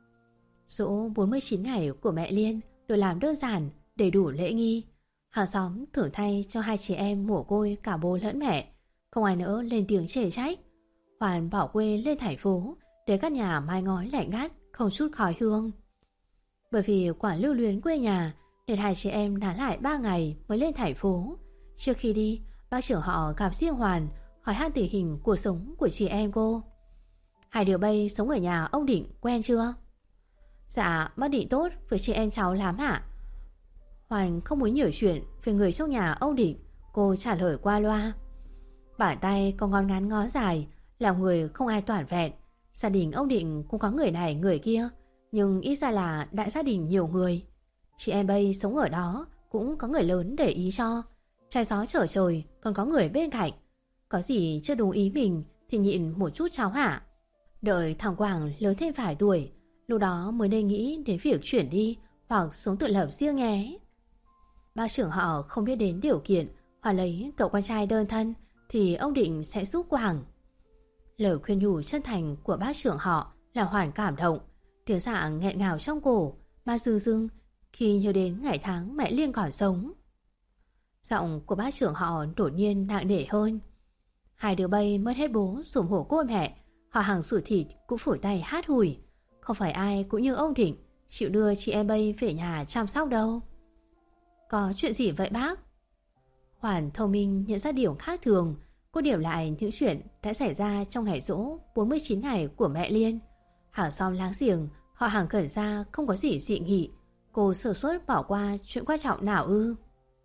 Dỗ bốn mươi chín ngày của mẹ Liên được làm đơn giản, đầy đủ lễ nghi. Hàng xóm thưởng thay cho hai chị em mồ côi cả bố lẫn mẹ, không ai nữa lên tiếng chê trách. Hoàn bỏ quê lên thành phố để các nhà mái ngói lạnh ngắt, không chút khói hương. Bởi vì Quảng lưu luyến quê nhà nên hai chị em nán lại ba ngày mới lên thành phố. Trước khi đi, bác trưởng họ gặp riêng Hoàn, hỏi han tình hình cuộc sống của chị em cô. Hai đứa bay sống ở nhà ông Định quen chưa? Dạ, bác Định tốt với chị em cháu lắm ạ. Hoàn không muốn nhiều chuyện về người trong nhà Âu Định. Cô trả lời qua loa. Bàn tay có ngón ngắn ngó dài, là người không ai toàn vẹn. Gia đình Âu Định cũng có người này người kia, nhưng ít ra là đại gia đình nhiều người. Chị em bây sống ở đó cũng có người lớn để ý cho. Trái gió trở trời còn có người bên cạnh. Có gì chưa đúng ý mình thì nhịn một chút cháu hả? Đợi thằng Quảng lớn thêm vài tuổi, lúc đó mới nên nghĩ đến việc chuyển đi hoặc sống tự lập riêng nhé. Bác trưởng họ không biết đến điều kiện hoặc lấy cậu con trai đơn thân thì ông Định sẽ giúp Quảng. Lời khuyên nhủ chân thành của bác trưởng họ là Hoàn cảm động. Tiếng dạ nghẹn ngào trong cổ mà dưng dưng khi nhớ đến ngày tháng mẹ Liên còn sống. Giọng của bác trưởng họ đột nhiên nặng nề hơn. Hai đứa bay mất hết bố sụm hổ cô mẹ, họ hàng ruột thịt cũng phủi tay hát hủi. Không phải ai cũng như ông Định chịu đưa chị em bay về nhà chăm sóc đâu. Có chuyện gì vậy bác? Hoàn thông minh nhận ra điều khác thường. Cô điểm lại những chuyện đã xảy ra trong ngày giỗ bốn mươi chín ngày của mẹ Liên. Hàng xóm láng giềng, họ hàng cẩn ra không có gì dị nghị. Cô sơ suất bỏ qua chuyện quan trọng nào ư?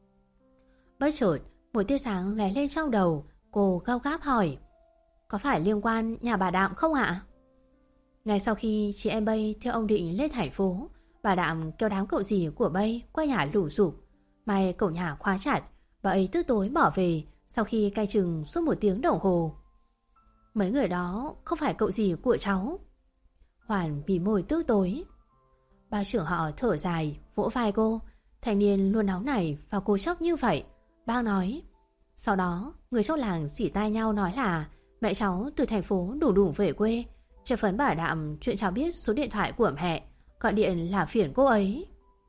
Bất chợt một tia sáng lóe lên trong đầu. Cô gấp gáp hỏi, có phải liên quan nhà bà Đạm không ạ? Ngay sau khi chị em Bay theo ông Định lên thành phố, bà Đạm kêu đám cậu dì của Bay qua nhà lủ rụp. May cổng nhà khóa chặt, bà ấy tức tối bỏ về sau khi cai chừng suốt một tiếng đồng hồ. Mấy người đó không phải cậu dì của cháu. Hoàn bì môi tức tối. Bà trưởng họ thở dài vỗ vai cô. Thanh niên luôn nóng nảy và cố chấp như vậy. Bác nói. Sau đó người trong làng xỉ tai nhau nói là mẹ cháu từ thành phố đủ đủ về quê. Chờ phấn bà Đạm chuyện cháu biết số điện thoại của mẹ, gọi điện là phiền cô ấy.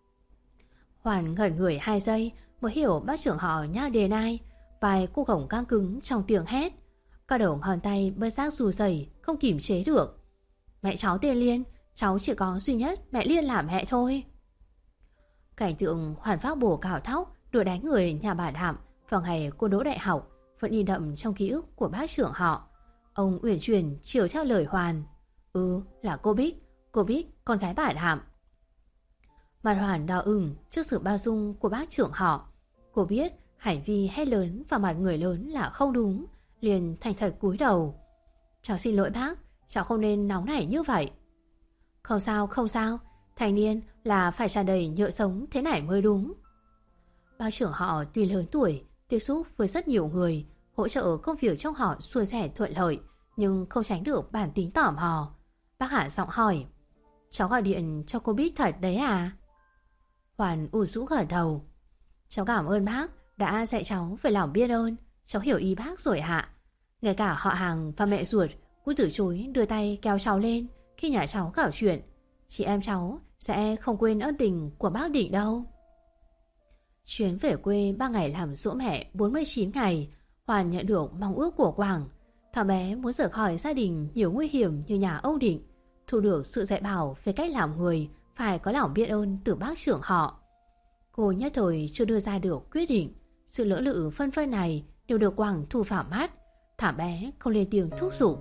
Hoàn ngẩn người hai giây mới hiểu bác trưởng họ nhắc đến ai. Vai cô gồng căng cứng trong tiếng hét. Cả đầu ngón tay bất giác rù rẩy không kìm chế được. Mẹ cháu tên Liên, cháu chỉ có duy nhất mẹ Liên là mẹ thôi. Cảnh tượng Hoàn vác bổ cào thóc đuổi đánh người nhà bà Đạm vào ngày cô đỗ đại học vẫn in đậm trong ký ức của bác trưởng họ. Ông uyển chuyển chiều theo lời Hoàn. Ừ, là cô Bích, cô Bích con gái bà Đạm. Mặt Hoàn đỏ ửng trước sự bao dung của bác trưởng họ. Cô biết hành vi hét lớn vào mặt người lớn là không đúng, liền thành thật cúi đầu. Cháu xin lỗi bác, cháu không nên nóng nảy như vậy. Không sao, không sao, thành niên là phải tràn đầy nhựa sống thế này mới đúng. Bác trưởng họ tuy lớn tuổi, tiếp xúc với rất nhiều người, hỗ trợ công việc trong họ suôn sẻ thuận lợi, nhưng không tránh được bản tính tò mò. Bác hạ giọng hỏi, cháu gọi điện cho cô Bích thật đấy à? Hoàn ủ rũ gật đầu. Cháu cảm ơn bác đã dạy cháu về lòng biết ơn. Cháu hiểu ý bác rồi hạ. Ngay cả họ hàng và mẹ ruột cũng từ chối đưa tay kéo cháu lên khi nhà cháu gặp chuyện. Chị em cháu sẽ không quên ơn tình của bác Định đâu. Chuyến về quê ba ngày làm giỗ mẹ bốn mươi chín ngày, Hoàn nhận được mong ước của Quảng. Thằng bé muốn rời khỏi gia đình nhiều nguy hiểm như nhà Âu Định, thu được sự dạy bảo về cách làm người phải có lòng biết ơn từ bác trưởng họ. Cô nhất thời chưa đưa ra được quyết định. Sự lỡ lự phân phân này đều được Quảng thu vào mắt. Thằng bé không lên tiếng thúc giục.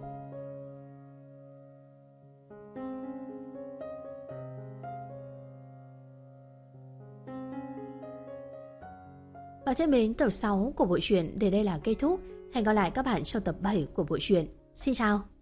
Và thân mến, tập sáu của bộ truyện đến đây là kết thúc. Hẹn gặp lại các bạn trong tập bảy của bộ truyện. Xin chào!